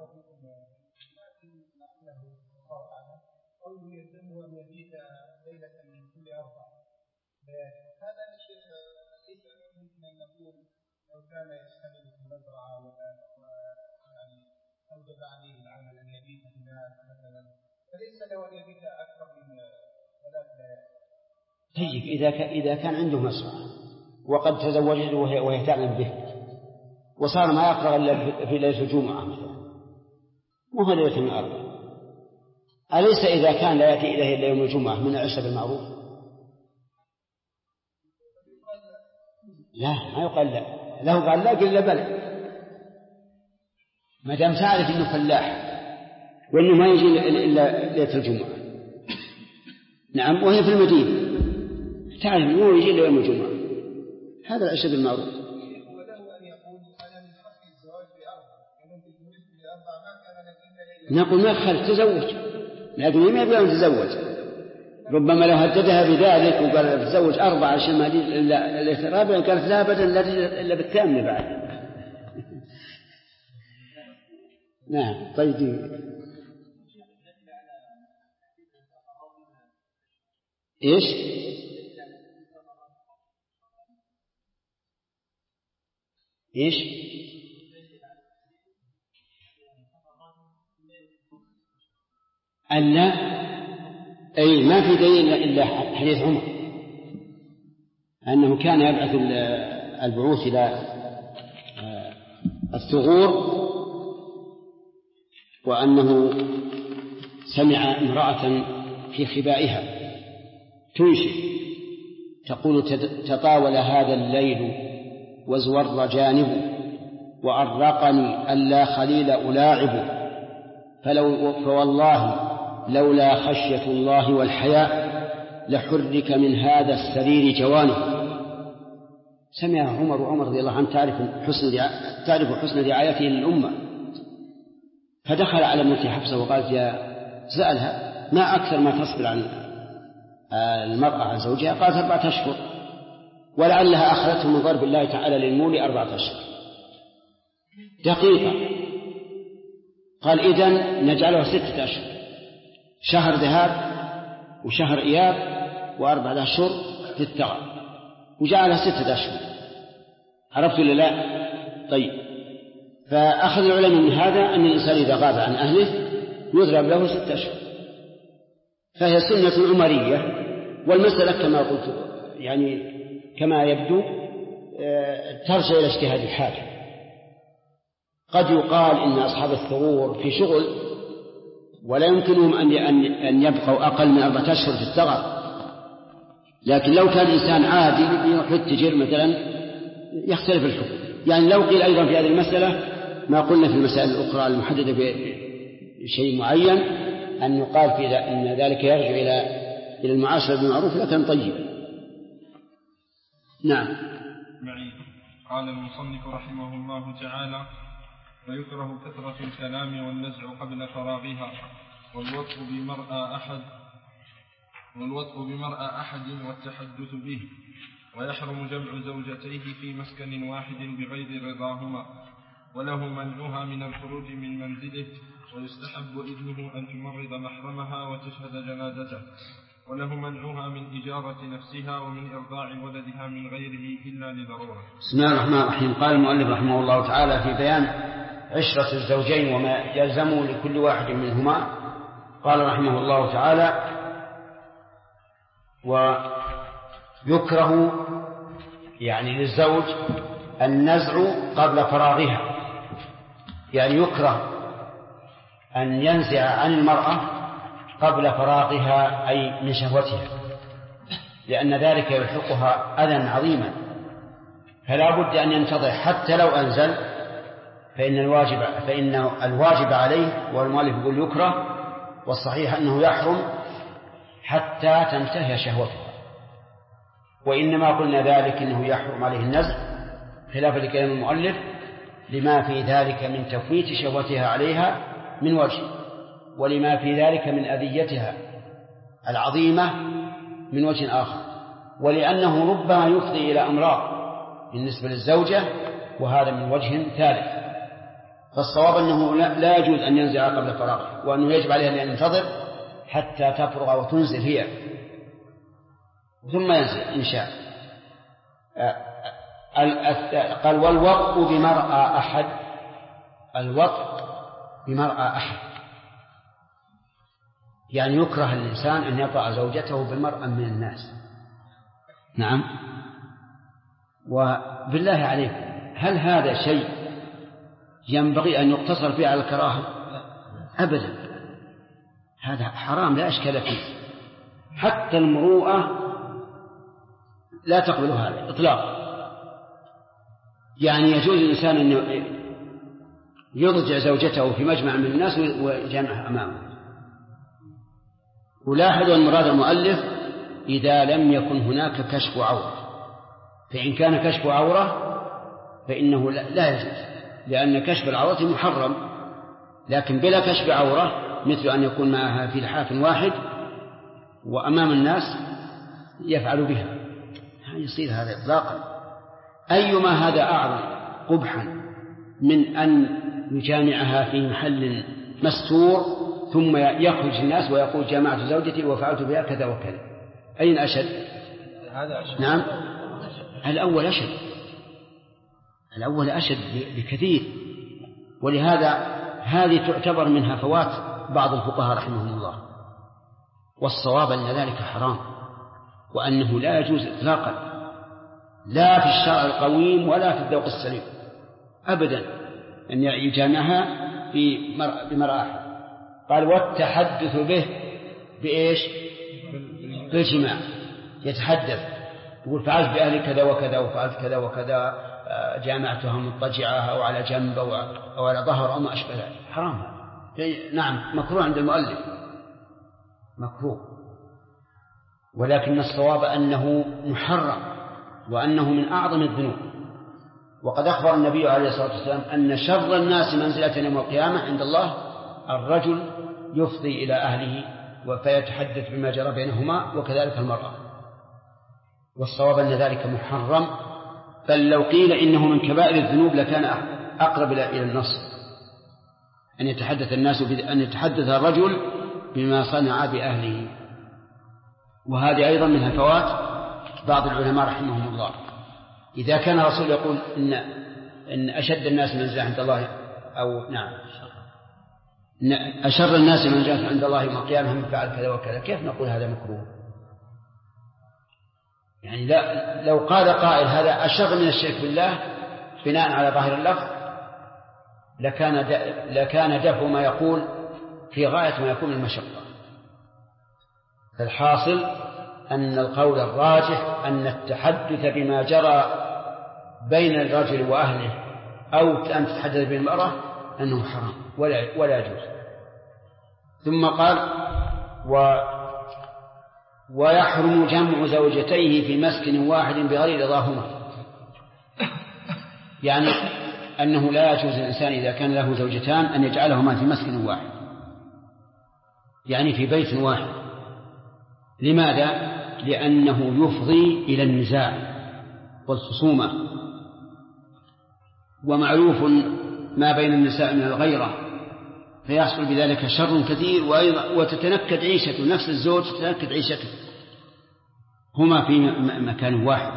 هذا الشيء ليس ممكن أن نقول لو كان يستند في المزرعة ويعني أوجب عليه العمل أن يبيت هناك مثلا، فليس له أن يبيت أكثر من 3 ليالي. طيب إذا كان عنده مزرعة وقد تزوجت وهي تعلم به وصار ما يقرأ إلا في ليلة الجمعة مثلا، وهو ليلة من 4، أليس إذا كان لا يأتي إليه إلا يوم الجمعة من العشاء بالمعروف؟ لا، ما يقال لا، له قال لا قل بلى، ما دام تعرف إنه فلاح وإنه ما يجي إلا ليلة الجمعة. نعم. وهي في المدينة تعرف إنه يجي إلا يوم الجمعة، هذا العشاء بالمعروف. وله أن يقول أنا من حق الزواج ب4، أنا في الولد ب4 ما كان لك إلا ليلة. نقول ما خل تزوج، لكن ما يبغى أن تزوج. ربما لو هددها بذلك وقال تزوج 4 عشان ما دي إلا الرابع، قالت لا أبدا إلا بالثامنة بعد. نعم. طيب. إيش؟ إيش؟ ألا أي ما في دليل إلا حديث عمر أنه كان يبعث البعوث إلى الثغور، وأنه سمع امرأة في خبائها تنشد تقول تطاول هذا الليل وازور جانبه وأرقني ألا خليل ألاعبه، فوالله لولا خشية الله والحياء لحرك من هذا السرير جوانه. سمع عمر رضي الله عنه تعرف حسن رعايته للأمة، فدخل على ابنته حفصة وقالت سألها ما أكثر ما تصبر عن المرأة عن زوجها؟ قالت 4 أشهر، ولعلها أخذته من ضرب الله تعالى للمولي 4 أشهر دقيقة. قال إذن نجعله 6 أشهر، شهر ذهاب وشهر إياب و4 أشهر في الثغر. وجعلها 6 أشهر. عرفت ولا لا؟ طيب، فأخذ العلماء من هذا أن الإنسان إذا غاب عن أهله يضرب له 6 أشهر، فهي سنة عمرية. والمسألة كما قلت يعني كما يبدو ترجع إلى اجتهاد الحاكم. قد يقال إن أصحاب الثغور في شغل ولا يمكنهم أن يبقوا أقل من 4 أشهر في الثغر، لكن لو كان إنسان عادي يروح يتجر مثلا يختلف الحكم. يعني لو قيل أيضا في هذه المسألة ما قلنا في المسائل الأخرى المحددة بشيء معين أن يقال في أن ذلك يرجع إلى المعاشرة بالمعروف لكن طيب. نعم. قال المصنف رحمه الله تعالى: ويكره كثرة الكلام والنزع قبل فراغها والوطء بمرأى أحد والتحدث به، ويحرم جمع زوجتيه في مسكن واحد بغير رضاهما، وله منعها من الخروج من منزله، ويستحب إذنه أن تمرض محرمها وتشهد جنازته، وله منعها من إجارة نفسها ومن إرضاع ولدها من غيره إلا لضرورة. بسم الله الرحمن الرحيم. قال المؤلف رحمه الله تعالى في بيان عشرة الزوجين وما يلزم لكل واحد منهما، قال رحمه الله تعالى: ويكره يعني للزوج النزع قبل فراغها، يعني يكره أن ينزع عن المرأة قبل فراغها أي من شهوتها، لأن ذلك يلحقها أذى عظيما، فلا بد أن ينتظر حتى لو أنزل فإن الواجب عليه، والمؤلف يقول يكره، والصحيح أنه يحرم حتى تنتهي شهوتها. وإنما قلنا ذلك أنه يحرم عليه النزع خلافا لكلام المؤلف لما في ذلك من تفويت شهوتها عليها من وجه، ولما في ذلك من أذيتها العظيمة من وجه آخر، ولأنه ربما يفضي إلى أمراض بالنسبة للزوجة، وهذا من وجه ثالث. فالصواب أنه لا يجوز أن ينزع قبل فراغه، وأنه يجب عليه أن ينتظر حتى تفرغ وتنزل هي ثم ينزل إن شاء. قال: والوطء بمرأى أحد. الوطء بمرأى أحد يعني يكره الإنسان أن يطأ زوجته بمرأة من الناس. نعم. وبالله عليكم هل هذا شيء ينبغي أن يقتصر فيه على الكراهة؟ أبدا، هذا حرام لا أشكال فيه، حتى المروءة لا تقبل هذا إطلاقا. يعني يجوز الإنسان أن يضجع زوجته في مجمع من الناس ويجمعها أمامه. ولاحظوا أن مراد المؤلف إذا لم يكن هناك كشف عورة، فإن كان كشف عورة فإنه لا يجوز، لأن كشف العورة محرم، لكن بلا كشف عورة مثل أن يكون معها في لحاف واحد وأمام الناس يفعل بها، يصير هذا إطلاقا. أيما هذا أعظم قبحا من أن يجامعها في محل مستور ثم يخرج الناس ويقول جامعت زوجتي وفعلت بها كذا وكذا. أين أشد؟ نعم، الأول أشد بكثير. ولهذا هذه تعتبر من هفوات بعض الفقهاء رحمهم الله، والصواب أن ذلك حرام، وأنه لا يجوز إطلاقا، لا في الشرع القويم ولا في الذوق السليم أبدا أن يجامعها بمرأة أحد. قال: والتحدث به بإيش؟ بالجماع. يتحدث يقول فعلت بأهلي كذا وكذا وفعلت كذا وكذا، جامعتها مضطجعة أو على جنب أو على ظهر أو ما أشبه ذلك، حرام. نعم، مكروه عند المؤلف، مكروه، ولكن الصواب أنه محرم وأنه من أعظم الذنوب. وقد أخبر النبي عليه الصلاة والسلام أن شر الناس منزلة يوم القيامة عند الله الرجل يفضي إلى أهله فيتحدث بما جرى بينهما، وكذلك المرأة. والصواب أن ذلك محرم، بل لو قيل إنه من كبائر الذنوب لكان أقرب إلى النص أن يتحدث الرجل بما صنع بأهله. وهذه أيضا من هفوات بعض العلماء رحمهم الله إذا كان الرسول يقول إن أشد الناس منزلة عند الله أو نعم أشر الناس منزلة عند الله يوم القيامة من فعل كذا وكذا، كيف نقول هذا مكروه؟ يعني لا، لو قال قائل هذا أشر من الشرك بالله بناء على ظاهر اللفظ لكان دفع ما يقول في غاية ما يكون المشقة. فالحاصل أن القول الراجح أن التحدث بما جرى بين الرجل وأهله أو أن تتحدث بالمرأة أنه حرام ولا يجوز. ثم قال ويحرم جمع زوجتيه في مسكن واحد بغير رضاهما، يعني أنه لا يجوز الإنسان إذا كان له زوجتان أن يجعلهما في مسكن واحد، يعني في بيت واحد. لماذا؟ لأنه يفضي إلى النزاع والخصومة، ومعروف ما بين النساء من الغيرة، فيحصل بذلك شر كثير، وتتنكد عيشته، نفس الزوج تتنكد عيشته، هما في مكان واحد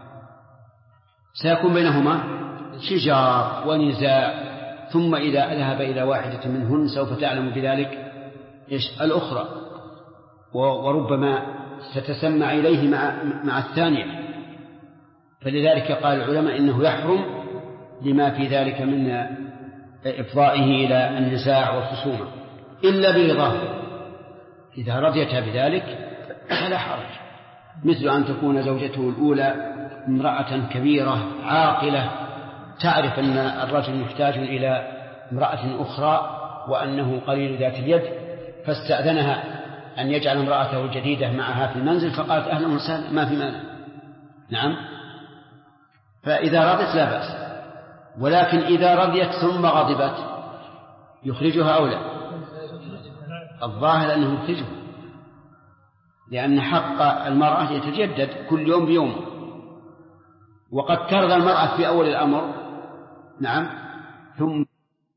سيكون بينهما شجار ونزاع، ثم إذا ذهب إلى واحدة منهن سوف تعلم بذلك الأخرى، وربما ستسمع إليه مع الثانية. فلذلك قال العلماء إنه يحرم لما في ذلك من إفضائه إلى النزاع والخصومة، إلا برضاه. إذا رضيت بذلك فلا حرج، مثل أن تكون زوجته الأولى امرأة كبيرة عاقلة تعرف أن الرجل محتاج إلى امرأة أخرى وأنه قليل ذات اليد، فاستأذنها أن يجعل امرأته الجديدة معها في المنزل، فقالت أهلا وسهلا ما في مانع. نعم، فإذا رضيت لا بأس. ولكن إذا رضيت ثم غضبت يخرجها أو لا؟ الظاهر أنه يخرجها، لأن حق المرأة يتجدد كل يوم بيوم، وقد ترضى المرأة في أول الأمر نعم ثم،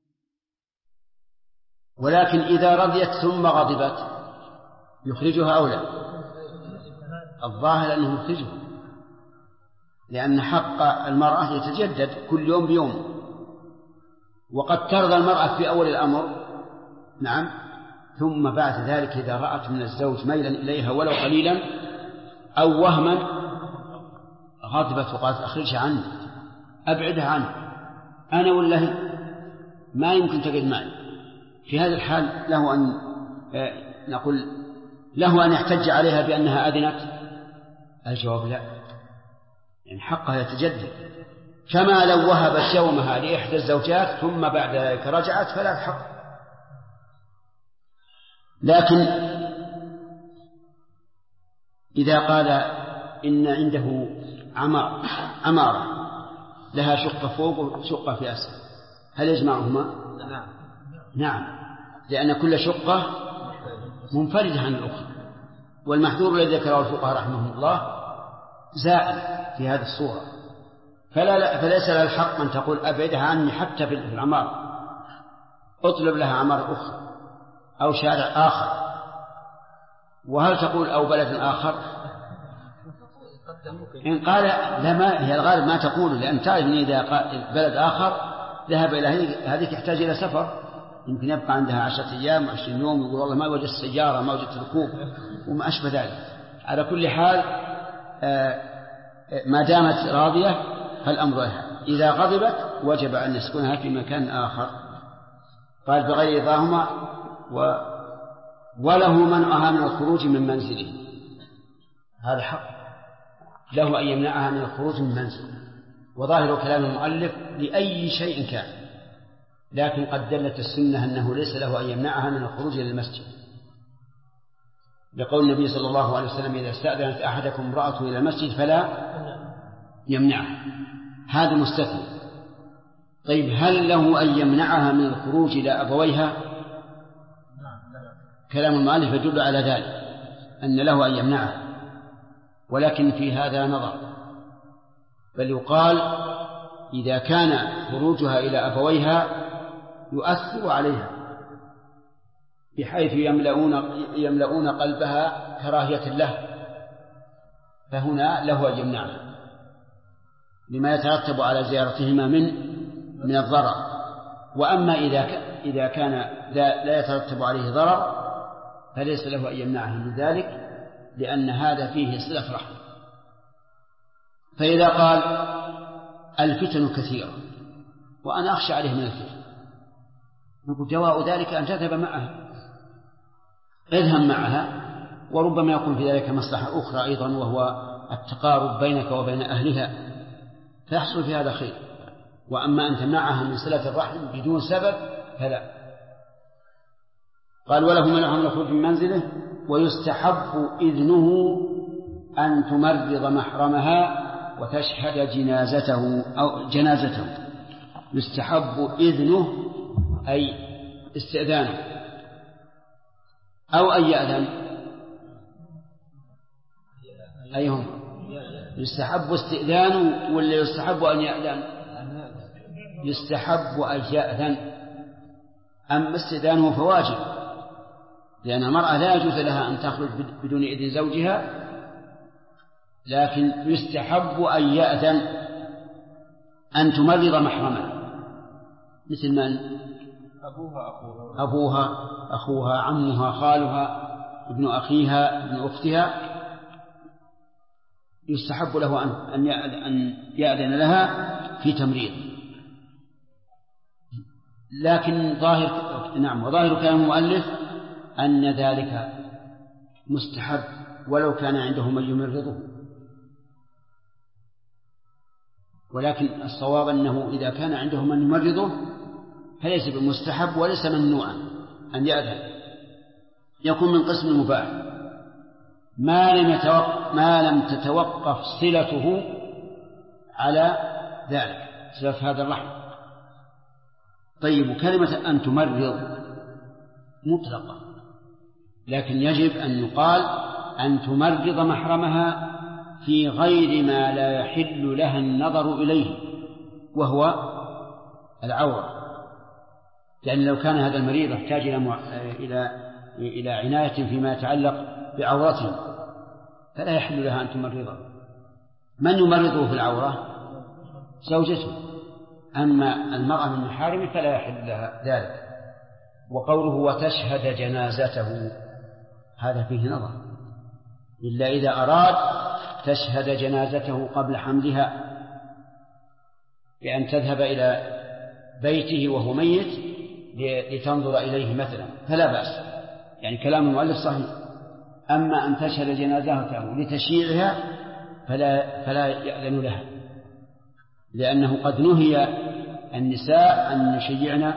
ولكن إذا رضيت ثم غضبت يخرجها أو لا؟ الظاهر أنه يخرجها، لأن حق المرأة يتجدد كل يوم بيوم، وقد ترضى المرأة في أول الأمر نعم، ثم بعد ذلك إذا رأت من الزوج ميلا إليها ولو قليلا أو وهما غضبت وقالت أخرجها عني، أبعدها عني، أنا والله ما يمكن تقعد معي. في هذا الحال له أن نقول له أن يحتج عليها بأنها أذنت؟ الجواب لا، يعني حقها يتجدد، كما لو وهبت يومها لإحدى الزوجات ثم بعد ذلك رجعت فلا حق. لكن إذا قال إن عنده عمارة لها شقة فوق وشقة في أسفل، هل يجمعهما؟ نعم، لأن كل شقة منفردة عن الأخرى، والمحذور الذي ذكره الفقهاء رحمهم الله زائد في هذه الصورة، فليس لها الحق أن تقول أبعدها عني حتى في العمارة، اطلب لها عمارة أخرى أو شارع آخر. وهل تقول أو بلد آخر؟ إن قال لما هي الغالب ما تقول، لأن تعرف أن إذا قال بلد آخر ذهب إلى هذه تحتاج إلى سفر، يمكن يبقى عندها 10 أيام و20 يوم، يقول والله ما وجدت السيارة ما وجدت ركوب وما أشبه ذلك. على كل حال ما دامت راضية فالأمر لها، إذا غضبت وجب أن يسكنها في مكان آخر. قال بغير رضاهما وله منعها من الخروج من منزله، هذا حق له أن يمنعها من الخروج من منزله، وظاهر كلام المؤلف لأي شيء كان، لكن قد دلت السنة أنه ليس له أن يمنعها من الخروج إلى المسجد، لقول النبي صلى الله عليه وسلم إذا استأذنت أحدكم امرأته إلى المسجد فلا يمنعها، هذا مستثنى. طيب هل له أن يمنعها من الخروج إلى أبويها؟ كلام المؤلف يدل على ذلك أن له أن يمنعها، ولكن في هذا نظر، بل يقال إذا كان خروجها إلى أبويها يؤثر عليها بحيث يملؤون قلبها كراهية له، فهنا له أن يمنعها لما يترتب على زيارتهما من الضرر. وأما إذا كان لا يترتب عليه ضرر فليس له أن يمنعها من ذلك، لأن هذا فيه صلة رحم. فإذا قال الفتن كثيرة وأنا أخشى عليه من الفتن، نقول جواء ذلك أن تذهب معها، اذهب معها، وربما يكون في ذلك مصلحة أخرى أيضا وهو التقارب بينك وبين أهلها، فيحصل في هذا خير. وأما أن تمنعها من صلة الرحم بدون سبب فلا. قال وله منعها من الخروج من منزله، ويستحب إذنه أن تمرض محرمها وتشهد جنازته. يستحب إذنه أي استئذانه، أو أن يأذن. أيهم يستحب استئذانه ولا يستحب أن يأذن؟ يستحب أن يأذن. أما استئذانه فواجب، لأن المرأة لا يجوز لها أن تخرج بدون إذن زوجها، لكن يستحب أن يأذن أن تمرض محرمها، مثل من؟ أبوها، أخوها، عمها، خالها، ابن أخيها، ابن أختها، يستحب له أن يأذن لها في تمريض. لكن وظاهر كلام المؤلف أن ذلك مستحب ولو كان عنده من يمرضه، ولكن الصواب أنه إذا كان عنده من يمرضه فليس بمستحب وليس ممنوعا أن يأذن، يكون من قسم المباح ما لم تتوقف صلته على ذلك، صلة هذا الرحم. طيب، كلمة أن تمرض مطلقة، لكن يجب أن يقال أن تمرض محرمها في غير ما لا يحل لها النظر إليه وهو العورة، لأن لو كان هذا المريض يحتاج إلى عناية فيما يتعلق بعورته فلا يحل لها أن تمرضه. من يمرضه في العورة؟ زوجته. أما المرأة من محارمه فلا يحل لها ذلك. وقوله وتشهد جنازته هذا فيه نظر، إلا إذا أراد تشهد جنازته قبل حملها، بأن تذهب إلى بيته وهو ميت لتنظر إليه مثلا، فلا بأس، يعني كلام المؤلف صحيح. أما أن تشهد جنازته لتشييعها فلا يأذن لها، لأنه قد نهي النساء أن يشيعن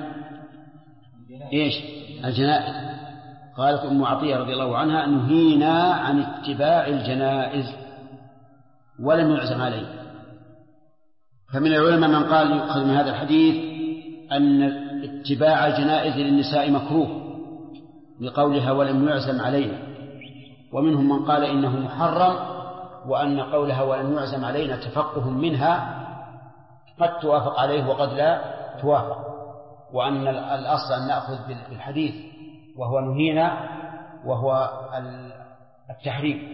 الجنائز. قالت أم عطية رضي الله عنها نهينا عن اتباع الجنائز ولم يعزم عليه. فمن العلماء من قال يؤخذ من هذا الحديث أن اتباع الجنائز للنساء مكروه لقولها ولم يعزم علينا، ومنهم من قال إنه محرم، وأن قولها ولم يعزم علينا تفقه منها قد توافق عليه وقد لا توافق، وأن الأصل أن نأخذ بالحديث وهو نهينا وهو التحريم.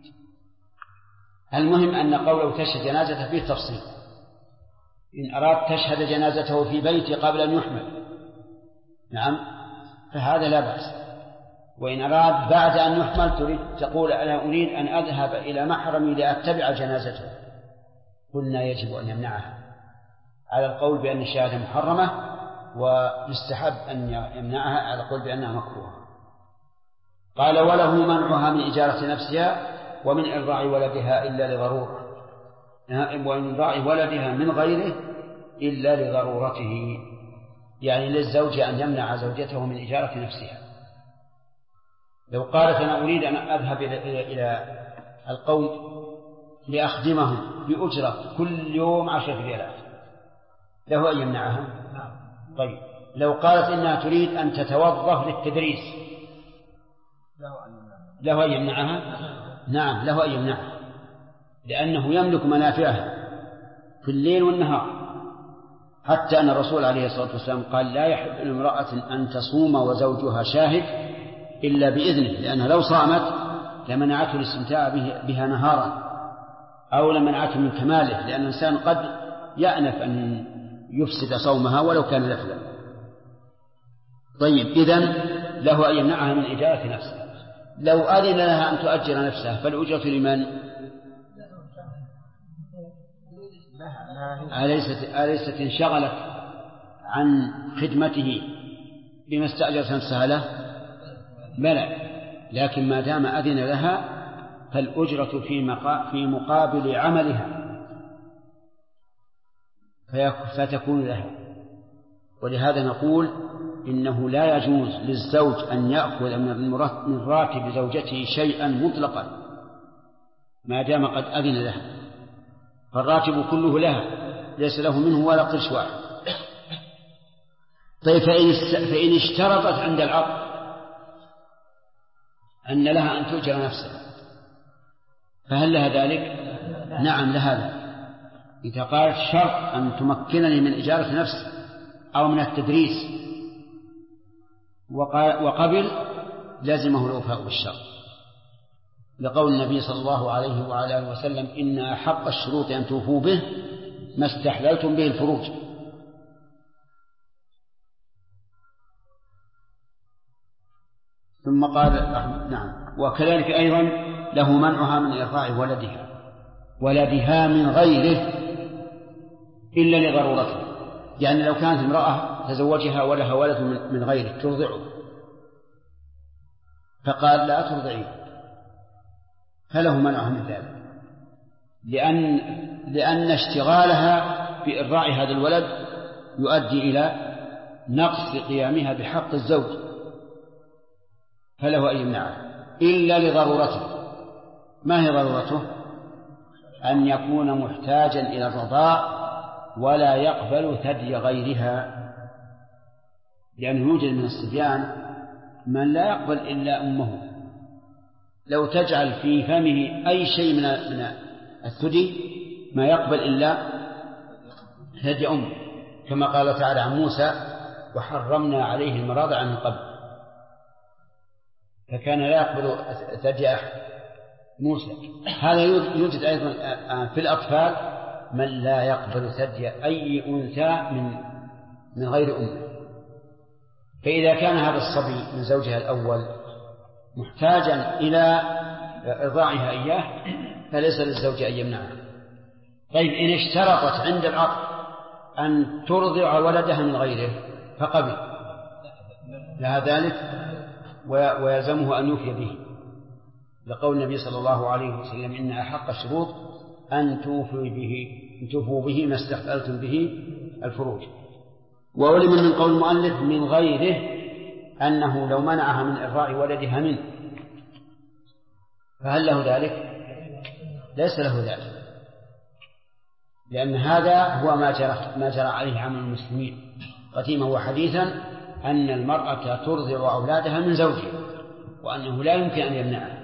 المهم أن قوله تشهد جنازته فيه تفصيل. إن أراد تشهد جنازته في بيته قبل أن يحمل نعم فهذا لا بأس، وإن أراد بعد أن يحمل تقول أنا أريد أن أذهب إلى محرمي لأتبع جنازته، قلنا يجب أن يمنعها على القول بأن الشهادة محرمة، ويستحب أن يمنعها على القول بأنها مكروهة. قال وله منعها من إجارة نفسها ومن إرضاع ولدها إلا لضرورة، ومن إرضاع ولدها من غيره إلا لضرورته، يعني للزوج أن يمنع زوجته من إجارة نفسها. لو قالت أنا أريد أن أذهب إلى القوم لأخدمهم بأجرة كل يوم 10 ريالات، له أن يمنعها؟ طيب، لو قالت إنها تريد أن تتوظف للتدريس له أن يمنعها؟ نعم له أن يمنعها، لأنه يملك منافعها في الليل والنهار، حتى أن الرسول عليه الصلاة والسلام قال لا يحل لامرأة أن تصوم وزوجها شاهد إلا بإذنه، لأنها لو صامت لمنعته الاستمتاع بها نهارا أو لمنعته من كماله، لأن الإنسان قد يأنف أن يفسد صومها ولو كان نفلا. طيب، إذن له أن يمنعها من إجارة نفسه. لو أذن لها أن تؤجر نفسها فالأجرة لمن؟ أليست انشغلت عن خدمته بما استأجرت نفسها له؟ بلى، لكن ما دام أذن لها فالأجرة في مقابل عملها فتكون لها. ولهذا نقول إنه لا يجوز للزوج أن يأخذ من راتب زوجته شيئا مطلقا ما دام قد أذن لها، فالراتب كله لها ليس له منه ولا قرش واحد. طيب، فإن اشترطت عند العقد أن لها أن تؤجر نفسها فهل لها ذلك؟ نعم، لها ذلك. إذا قالت شرط أن تمكنني من إجارة نفسي أو من التدريس وقبل، لازمه الوفاء بالشرط، لقول النبي صلى الله عليه وعلى آله وسلم: إن أحق الشروط أن توفوا به ما استحللتم به الفروج. ثم قال: نعم، وكذلك أيضا له منعها من إرضاع ولدها من غيره إلا لضرورته. يعني لو كانت امرأة تزوجها ولها ولد من غيره ترضعه، فقال: لا ترضعيه، فله منعها من ذلك، لأن اشتغالها بإرضاع هذا الولد يؤدي إلى نقص قيامها بحق الزوج، فله أن يمنعها إلا لضرورته. ما هي ضرورته؟ أن يكون محتاجا إلى الرضاع ولا يقبل ثدي غيرها، لأنه يوجد من الصبيان من لا يقبل إلا أمه، لو تجعل في فمه أي شيء من الثدي ما يقبل إلا ثدي أمه، كما قال تعالى عن موسى: وحرمنا عليه المراضع من قبل، فكان لا يقبل ثدي أحد موسى. هذا يوجد أيضا في الأطفال من لا يقبل ثدي أي أنثى من غير أمه. فإذا كان هذا الصبي من زوجها الأول محتاجا إلى إرضاعها إياه فليس للزوج أن يمنعه. طيب، إن اشترطت عند العقد أن ترضع ولدها من غيره فقبل لها ذلك ويلزمه أن يوفي به، لقول النبي صلى الله عليه وسلم: إن أحق الشروط أن توفوا به ما استحللتم به الفروج. وعلم من قول المؤلف من غيره أنه لو منعها من إرضاع ولدها منه، فهل له ذلك؟ ليس له ذلك، لأن هذا هو ما جرى عليه عمل المسلمين قديما وحديثا، أن المرأة ترضع أولادها من زوجها وأنه لا يمكن أن يمنعها.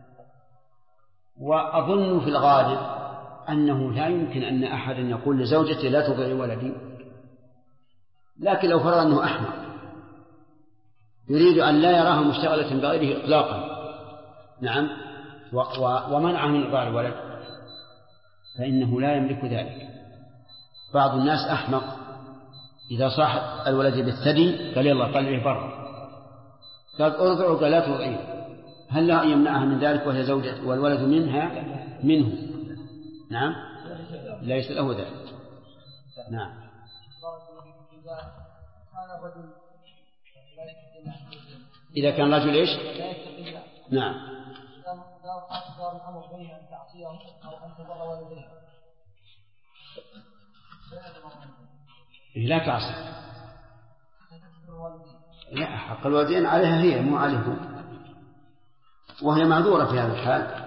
وأظن في الغالب أنه لا يمكن أن أحد يقول لزوجته: لا ترضعي ولدي. لكن لو فرض أنه أحمق يريد أن لا يراها مشتغلة بغيره إطلاقا، نعم، ومنعه من إرضاع الولد، فإنه لا يملك ذلك. بعض الناس أحمق، إذا صاح الولد بالثدي قال: يلا طلعيه برا، قال: أرضعه، قال: لا ترضعيه. هل لا يمنعها من ذلك وهي زوجة والولد منه؟ نعم، ليس له ذلك. نعم. إذا كان رجل إيش؟ نعم. لا تعصي، لا، حق الوالدين عليها هي مو عليه، وهي معذورة في هذا الحال.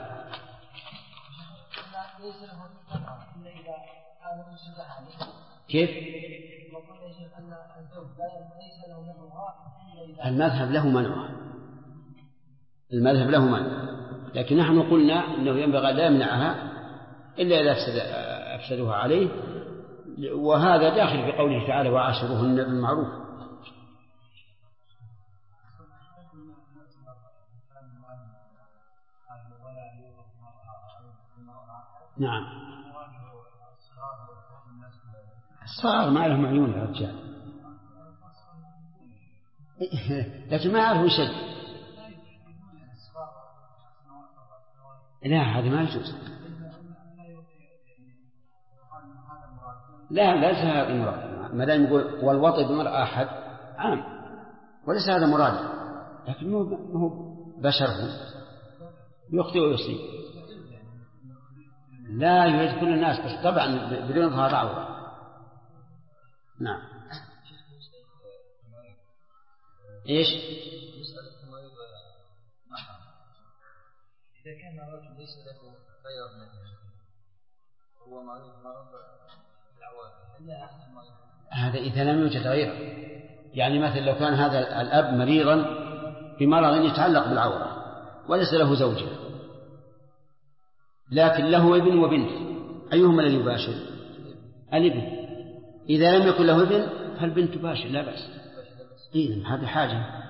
كيف؟ المذهب له منعها، لكن نحن قلنا أنه ينبغي لا يمنعها إلا إذا أفسدوها عليه، وهذا داخل في قوله تعالى: وعاشروهن بالمعروف. نعم. الصغار ما لهم عيون يا رجال. لكن ما يعرفوا شيء. لا هذا ما يجوز. لا ليس هذا المراد. ما دام يقول والوطئ بمرأة أحد عام وليس هذا مراد، لكن هو بشره يخطئ ويصيب. لا يريد كل الناس بس طبعا بدون ظهر عورة. نعم. ايش؟ إذا كان الرجل ليس له غير منه هو مريض العوار إلا أحد المريض، هذا إذا لم يوجد غيره. يعني مثلا لو كان هذا الأب مريضا بمرض يتعلق بالعورة وليس له زوجة لكن له ابن وبنت، أيهما الذي يباشر؟ الابن. إذا لم يكن له ابن فالبنت تباشر لا بأس. إذن هذه حاجة.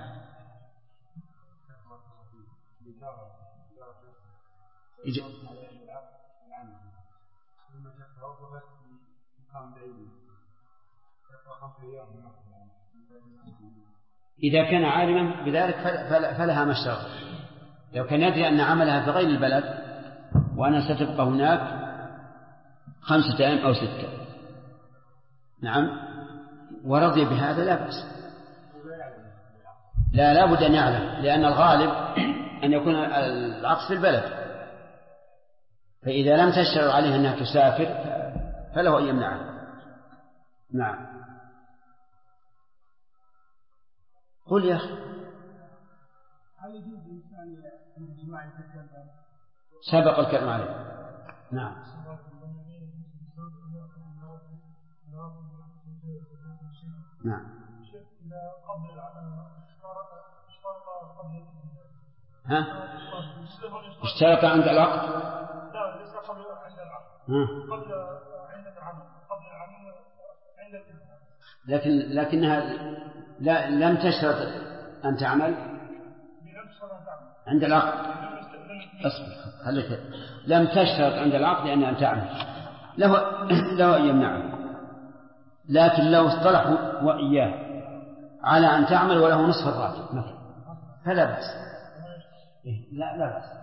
إذا كان عالما بذلك فلها ما اشترط. لو كان يدري أن عملها في غير البلد وأنا ستبقى هناك 5 أيام أو 6 نعم ورضي بهذا لا بأس. لا بد أن يعلم، لأن الغالب أن يكون العقد في البلد، فإذا لم تشترط عليه أنها تسافر فله أن يمنعها. نعم. قل يا أخي. هل يجوز الإنسان الجماع يتكلم؟ سبق الكلام عليه. نعم. نعم. ها؟ اشترط عند العقد؟ لا ليس قبل عند العقد. قبل عند العمل، قبل العمل عند الإنسان. لكنها لم تشترط أن تعمل عند العقد. أصبر خليك. لم تشترط عند العقد أن تعمل له أن يمنعه، لكن لو اصطلحوا وإياه على أن تعمل وله نصف الراتب مثلا فلا بأس. لا بأس.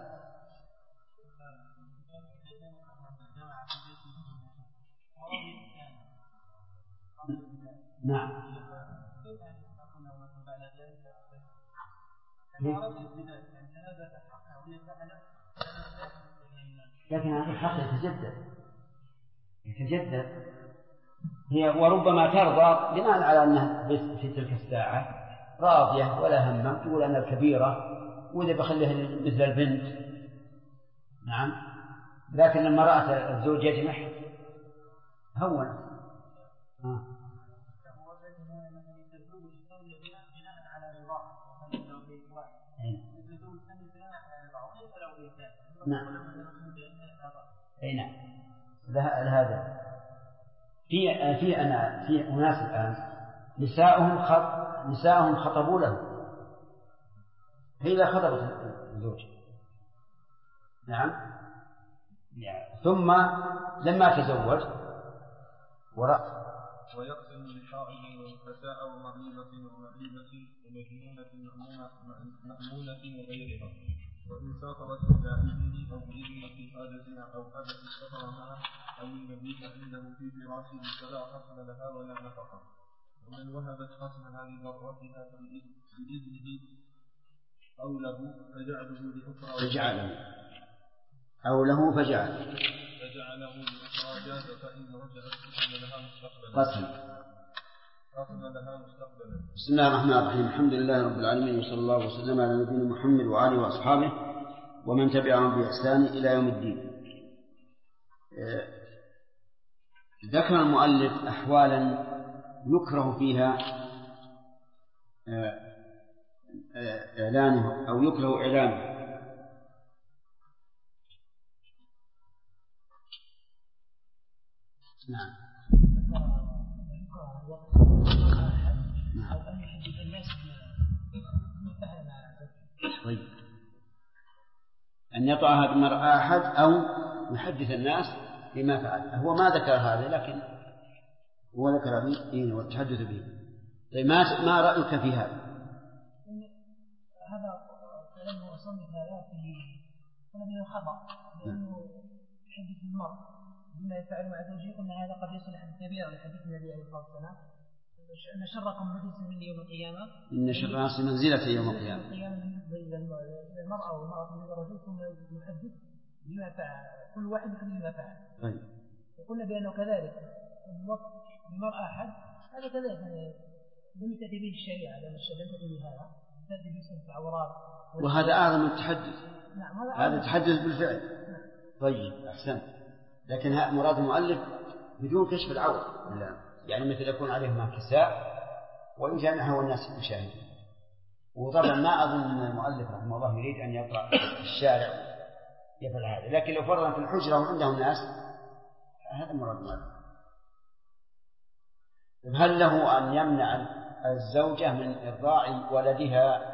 نعم. لكن هذا الحق يتجدد هي، وربما ترضى بناء على أنها في تلك الساعة راضية ولا همة، تقول أنا الكبيرة وإذا بخليها مثل البنت. نعم. لكن لما رأت الزوج يجمح هون. نعم. أي نعم. لهذا في أناس الآن نساءهم خطبوا له، هي لا خطبت الزوج. نعم. ثم لما تزوج ويقسم لحائض والفتاة ومريضة ومعيبة ومجنونة مأمونة وغيرها، وإن سافرت إلى إذنه أو بإذن في حاجة أو أبت السفر معه أو المبيت عنده في فراشه فلا حصل لها ولا نفقة. ومن وهبت حصنها لضرتها بإذنه أو له فجعله لأخرى جاز، فإن رجعت حصل لها مستقبلا. بسم الله الرحمن الرحيم. الحمد لله رب العالمين، وصلى الله وسلم على نبينا محمد وآله وأصحابه ومن تبعهم بإحسان إلى يوم الدين. ذكر المؤلف أحوالا يكره فيها إعلانه أو يكره إعلانه. نعم. طيب. أن يطعها بمرأة أحد أو يحدث الناس بما فعل. هو ما ذكر هذا لكن هو ذكر به والتحدث به. طيب ما رأيك في هذا؟ هذا كلام مصنف هذا في الخطأ، لأنه يحدث المرء بما يفعل مع زوجه، قلنا هذا قد يصل حد كبير لحديث النبي عليه الصلاة والسلام أن شركم مجلس من يوم القيامة، إن شر الناس منزلة يوم القيامة إلى المرأة والمرأة من الرجل، ثم يحدث بما فعل، كل واحد يحدث بما فعل. وقلنا بأنه كذلك الوقت بمرأة أحد هذا كذلك لم تأتي به الشريعة، لأن الشريعة لم تأتي به هذا، تأتي به العورات، وهذا أعظم التحدث. نعم هذا تحدث بالفعل. طيب أحسن. لكن مراد المؤلف بدون كشف العورة، يعني مثل يكون عليه ما كساء ويجامعه والناس يشاهدون. وطبعا ما أظن أن المؤلف رحمه الله يريد أن يقرأ في الشارع يفعل هذا، لكن لو فرضا في الحجرة وعندهم الناس هذا مراد المؤلف. هل له أن يمنع الزوجة من إرضاع ولدها؟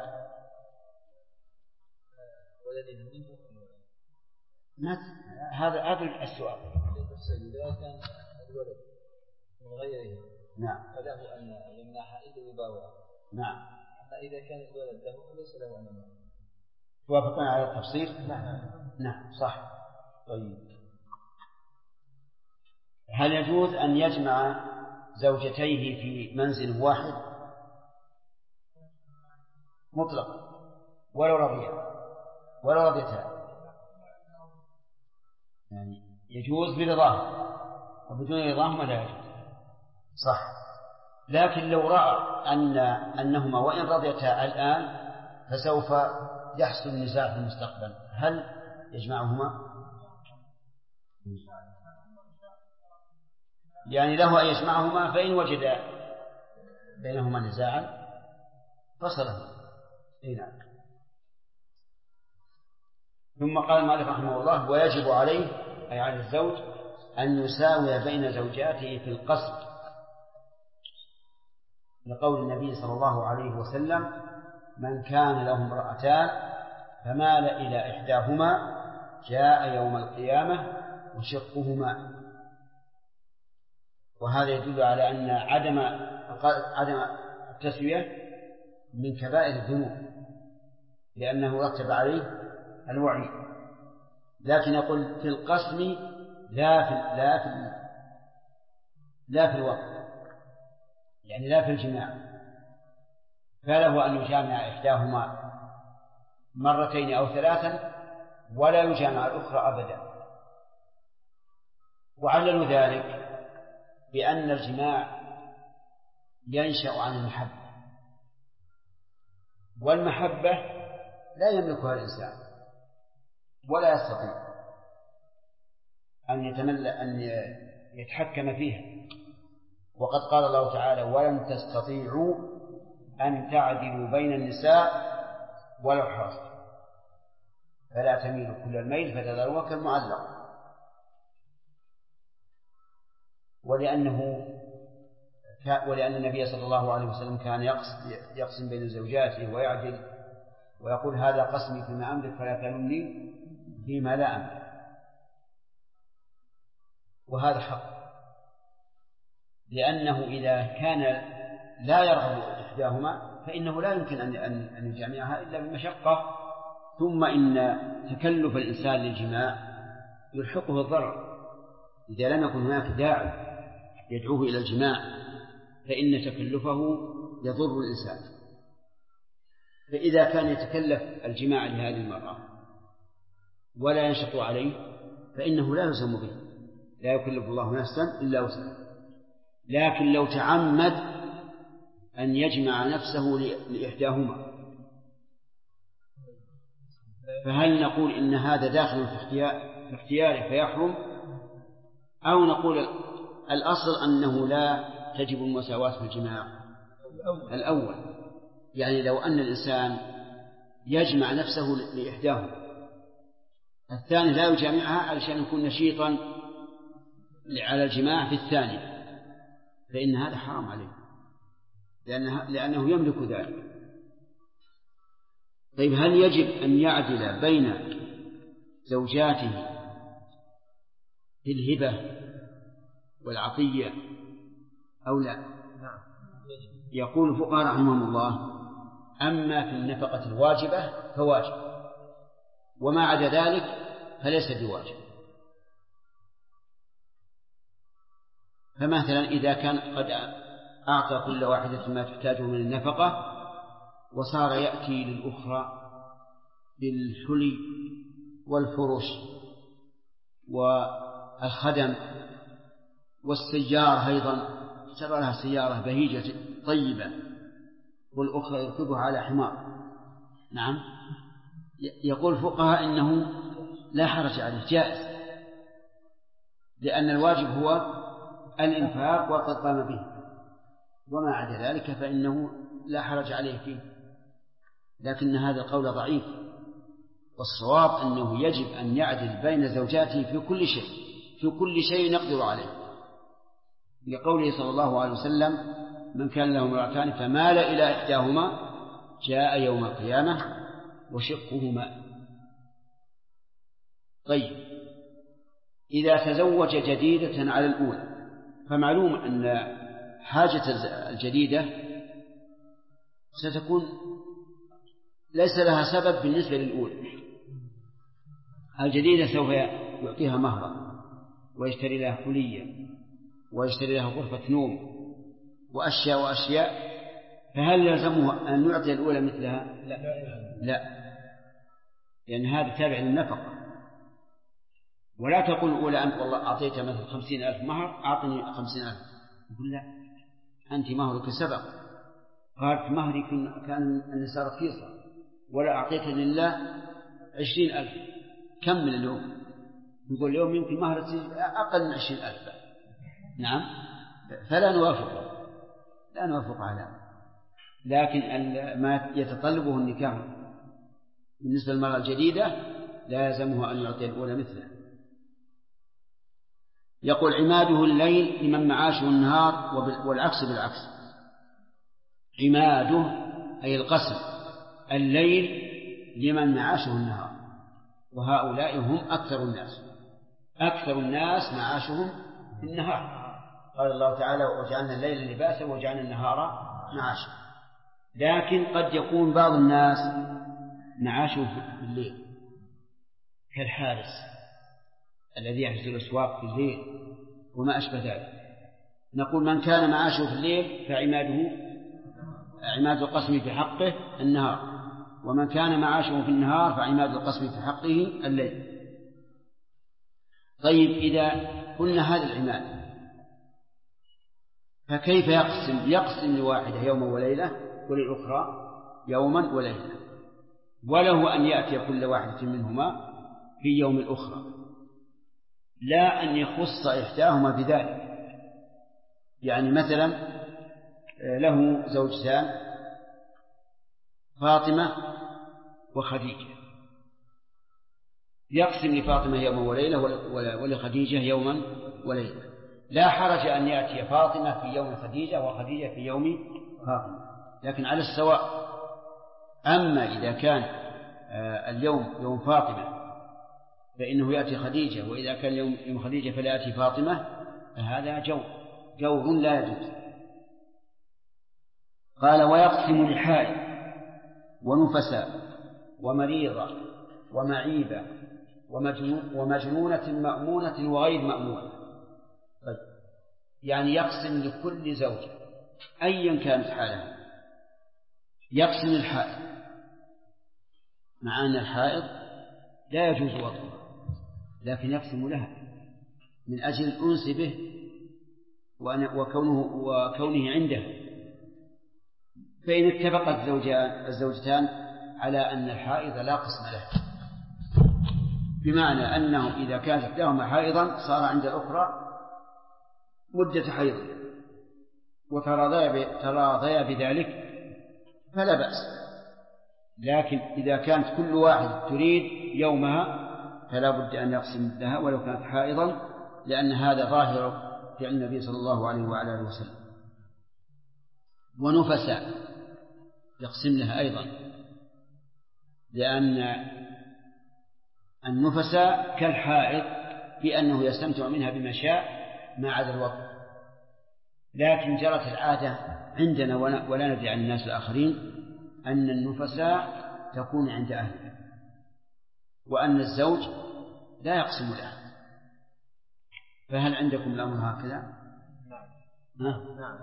هذا السؤال. إذا كان الولد من غيره نعم فله أن يمنعها إذا يباوع. نعم. أما إذا كان الولد له فليس له أن يمنعها. توافقنا على التفصيل؟ نعم صح. طيب هل يجوز أن يجمع زوجتيه في منزل واحد مطلقا ولو رضيتها؟ يعني يجوز برضاه وبدون رضاهما لا يجوز. صح. لكن لو رأى أنهما وإن رضيتا الآن فسوف يحصل النزاع في المستقبل، هل يجمعهما؟ يعني له أن يجمعهما، فإن وجد بينهما نزاعا فصلهما. نعم. ثم قال المؤلف رحمه الله: ويجب عليه أي على الزوج أن يساوي بين زوجاته في القسم، لقول النبي صلى الله عليه وسلم: من كان له امرأتان فمال إلى إحداهما جاء يوم القيامة وشقهما. وهذا يدل على أن عدم التسوية من كبائر الذنوب، لأنه رتب عليه الوعيد. لكن يقول في القسم لا في الوقت، يعني لا في الجماع، فله أن يجامع إحداهما مرتين أو ثلاثا ولا يجامع الأخرى أبدا. وعللوا ذلك بأن الجماع ينشأ عن المحبة، والمحبة لا يملكها الإنسان ولا يستطيع أن يتحكم فيها. وقد قال الله تعالى: ولن تستطيعوا أن تعدلوا بين النساء ولو حرصتم فلا تميلوا كل الميل فتذروها كالمعلق. ولأن النبي صلى الله عليه وسلم كان يقسم بين زوجاته ويعدل ويقول: هذا قسمي فيما أملك فلا تلمني فيما لا أملك. وهذا حق، لأنه إذا كان لا يرغب إحداهما فإنه لا يمكن أن يجامعها إلا بمشقة، ثم إن تكلف الإنسان للجماع يلحقه الضرر. إذا لم يكن هناك داعي يدعوه إلى الجماع فإن تكلفه يضر الإنسان. فإذا كان يتكلف الجماع لهذه المرأة ولا ينشط عليه فإنه لا يلزم به، لا يكلف الله نفسا إلا وسعها. لكن لو تعمد أن يجمع نفسه لإحداهما فهل نقول إن هذا داخل في اختياره فيحرم، أو نقول الأصل أنه لا تجب المساواة في الجماع الأول؟ يعني لو أن الإنسان يجمع نفسه لإحداهما، الثاني لا يجامعها علشان يكون نشيطا على الجماع في الثانية، فإن هذا حرام عليه لأنه يملك ذلك. طيب هل يجب أن يعدل بين زوجاته في الهبة والعطية أو لا؟ يقول الفقهاء رحمهم الله: أما في النفقة الواجبة فواجب، وما عدا ذلك فليس بواجب. فمثلا إذا كان قد أعطى كل واحدة ما تحتاجه من النفقة وصار يأتي للأخرى بالحلي والفرش والخدم والسيارة أيضا، اشترى لها سيارة بهيجة طيبة والأخرى يركبها على حمار، نعم، يقول الفقهاء إنه لا حرج عليه، جائز، لأن الواجب هو الإنفاق وقد قام به، وما عدا ذلك فإنه لا حرج عليه فيه. لكن هذا القول ضعيف، والصواب أنه يجب أن يعدل بين زوجاته في كل شيء نقدر عليه، لقوله صلى الله عليه وسلم: من كان له امرأتان فمال إلى إحداهما جاء يوم القيامة وشقه ماء. طيب، إذا تزوج جديدة على الأولى فمعلوم أن حاجة الجديدة ستكون ليس لها سبب بالنسبة للأولى. الجديدة سوف يعطيها مهرا ويشتري لها حليا ويشتري لها غرفة نوم وأشياء، فهل يلزمه أن يعطي الأولى مثلها؟ لا، لأن هذا تابع للنفقة. ولا تقول الأولى: أنت والله أعطيت مثل 50,000 مهر، أعطني 50,000. يقول: لا، أنت مهرك سبق، قالت مهري كان النساء رخيصة ولا أعطيت لله 20,000، كمل اليوم. يقول اليوم يمكن مهرك أقل من 20,000. نعم، فلا نوافق على هذا. لكن ما يتطلبه النكاح بالنسبة للمرأة الجديدة لا يلزمه أن يعطي الأولى مثله. يقول: عماده الليل لمن معاشه النهار، والعكس بالعكس. عماده أي القسم الليل لمن معاشه النهار، وهؤلاء هم أكثر الناس معاشهم في النهار. قال الله تعالى: وجعلنا الليل لباسا وجعلنا النهار معاشا. لكن قد يكون بعض الناس معاشه في الليل كالحارس الذي يحرس الأسواق في الليل وما أشبه ذلك. نقول: من كان معاشه في الليل فعماد القسم في حقه النهار، ومن كان معاشه في النهار فعماد القسم في حقه الليل. طيب، إذا قلنا هذا العماد فكيف يقسم لواحدة يوما وليلة وللأخرى يوما وليلة، وله أن يأتي كل واحدة منهما في يوم الأخرى، لا أن يخص إحداهما بذلك. يعني مثلا له زوجتان فاطمة وخديجة، يقسم لفاطمة يوما وليلة ولخديجة يوما وليلة، لا حرج أن يأتي فاطمة في يوم خديجة وخديجة في يوم فاطمة، لكن على السواء. أما إذا كان اليوم يوم فاطمة فإنه يأتي خديجة، وإذا كان يوم خديجة فلا يأتي فاطمة، فهذا جور لا يجوز. قال: ويقسم الحائض ونفساء ومريضة ومعيبة ومجنونة مأمونة وغير مأمونة. طيب، يعني يقسم لكل زوجة أيا كانت حالها، يقسم الحائض، مع أن الحائض لا يجوز وطئها، لكن يقسم لها من أجل الأنس به وكونه عنده. فإن اتفقت الزوجتان على أن الحائض لا قسم لها، بمعنى أنه إذا كانت إحداهما حائضا صار عند الأخرى مدة حيض وتراضيا بذلك فلا بأس. لكن إذا كانت كل واحد تريد يومها فلا بد أن يقسم لها ولو كانت حائضا، لأن هذا ظاهر فعل النبي صلى الله عليه وعلى آله وسلم. ونفساء يقسم لها أيضا، لأن النفساء كالحائض بأنه يستمتع منها بما شاء ما عدا الوطن. لكن جرت العادة عندنا ولا ندري عن الناس الآخرين أن النفساء تكون عند أهلها، وأن الزوج لا يقسم لها. فهل عندكم الأمر هكذا؟ نعم.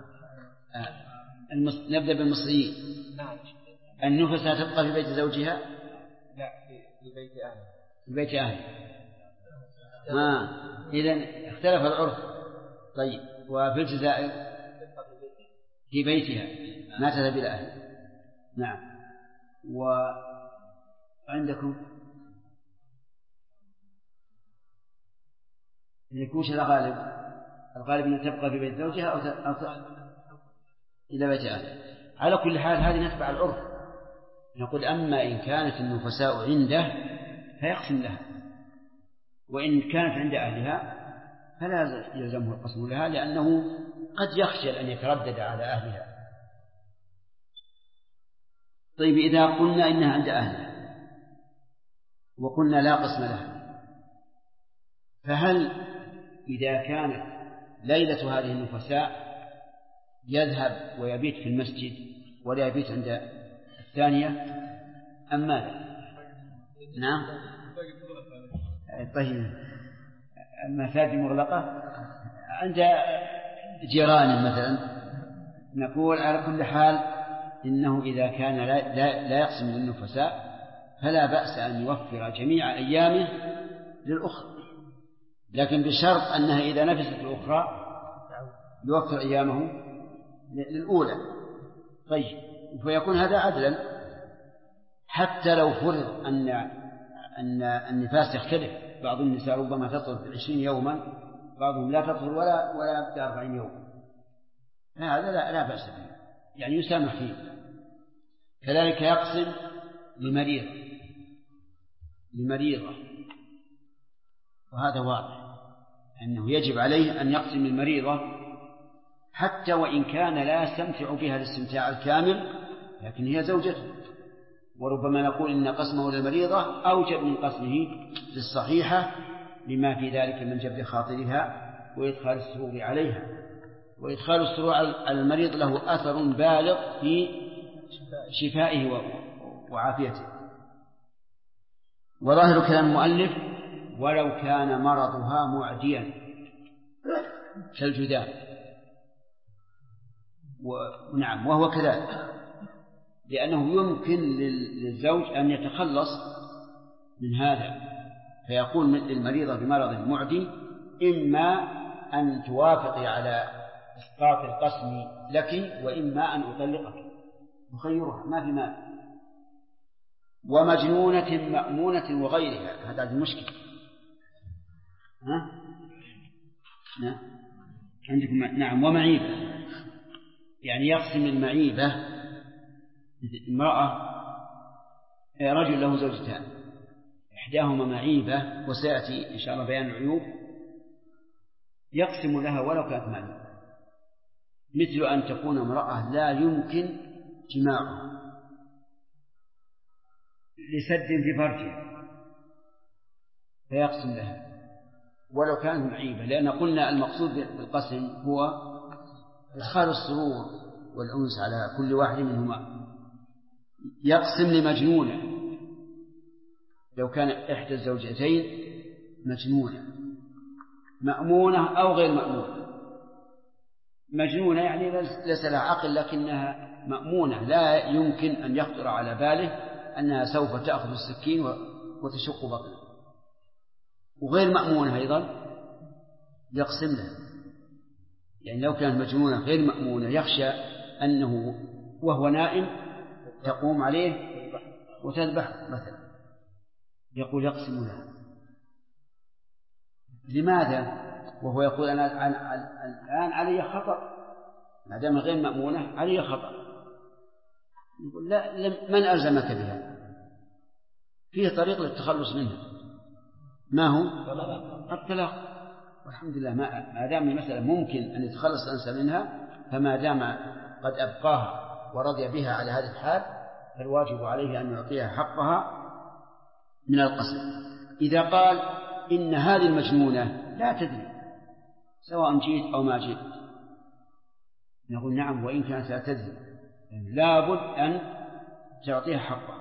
نبدأ بالمصريين. نعم. النفساء تبقى في بيت زوجها؟ لا، في بيت أهلها. في بيت أهلها. إذن اختلف العرف. طيب، وفي الجزائر في بيتها ما تذهب إلى أهلها. نعم. وعندكم يكون الغالب أن تبقى في بيت زوجها أو إلى بيت أهلها. على كل حال هذه نتبع العرف. نقول أما إن كانت النفساء عنده فيقسم لها، وإن كانت عند أهلها فلا يلزمه القسم لها، لأنه قد يخشى أن يتردد على أهلها. طيب، إذا قلنا إنها عند أهلها وقلنا لا قسم لها، فهل إذا كانت ليلة هذه النفساء يذهب ويبيت في المسجد ولا يبيت عند الثانية أم ماذا؟ نعم. طيب، المساجد مغلقة عند جيران مثلا، نقول على كل حال إنه إذا كان لا يقسم للنفساء فلا بأس أن يوفر جميع أيامه للأخرى، لكن بشرط أنها إذا نفست الأخرى يوفر أيامه للأولى. طيب، فيكون هذا عدلا، حتى لو فرض أن النفاس يختلف. بعض النساء ربما تطهر 20 يوما، بعضهم لا تطهر ولا 40 يوما، هذا لا بأس به، يعني يسامح فيه. كذلك يقسم لمريضة، وهذا واضح أنه يجب عليه أن يقسم المريضة حتى وإن كان لا يستمتع بها الاستمتاع الكامل، لكن هي زوجته. وربما نقول إن قسمه للمريضة أوجب من قسمه للصحيحة، لما في ذلك من جبر خاطرها وإدخال السرور عليها. وإدخال السرور على المريض له أثر بالغ في شفائه وعافيته. وظاهر كلام المؤلف ولو كان مرضها معديا كالجذام، ونعم، وهو كذلك، لأنه يمكن للزوج أن يتخلص من هذا، فيقول للمريضة بمرض معدي: إما أن توافقي على إسقاط القسم لك، وإما أن أطلقك، مخيرها ما في مال. ومجنونة مأمونة وغيرها، هذا المشكلة. نعم، عندكم نعم. ومعيبة، يعني يقسم المعيبة. امرأة رجل له زوجتان، إحداهما معيبة وسيأتي إن شاء الله بيان العيوب، يقسم لها ولو كانت معيبة، مثل أن تكون امرأة لا يمكن جماعها لسد في فرجها، فيقسم لها ولو كانت معيبة، لأن قلنا المقصود بالقسم هو إدخال السرور والأنس على كل واحد منهما. يقسم لمجنونة، لو كان إحدى الزوجتين مجنونة، مأمونة أو غير مأمونة. مجنونة يعني ليس لها عقل، لكنها مأمونة، لا يمكن أن يخطر على باله أنها سوف تأخذ السكين وتشق بطنه. وغير مأمونة أيضا يقسم لها، يعني لو كانت مجنونة غير مأمونة يخشى أنه وهو نائم تقوم عليه وتذبح مثلا، يقول يقسم لها. لماذا؟ وهو يقول أنا الآن علي خطر، ما دام غير مأمونة علي خطر. يقول لا، من ألزمك بها؟ فيه طريق للتخلص منها، ما هو؟ الطلاق. والحمد لله، ما دام المسألة ممكن أن يتخلص الإنسان منها، فما دام قد أبقاها ورضي بها على هذه الحال، فالواجب عليه أن يعطيها حقها من القسم. إذا قال إن هذه المجنونة لا تدري سواء جئت أو ما جئت. نقول نعم وإن كانت لا تدري لابد أن تعطيها حقها.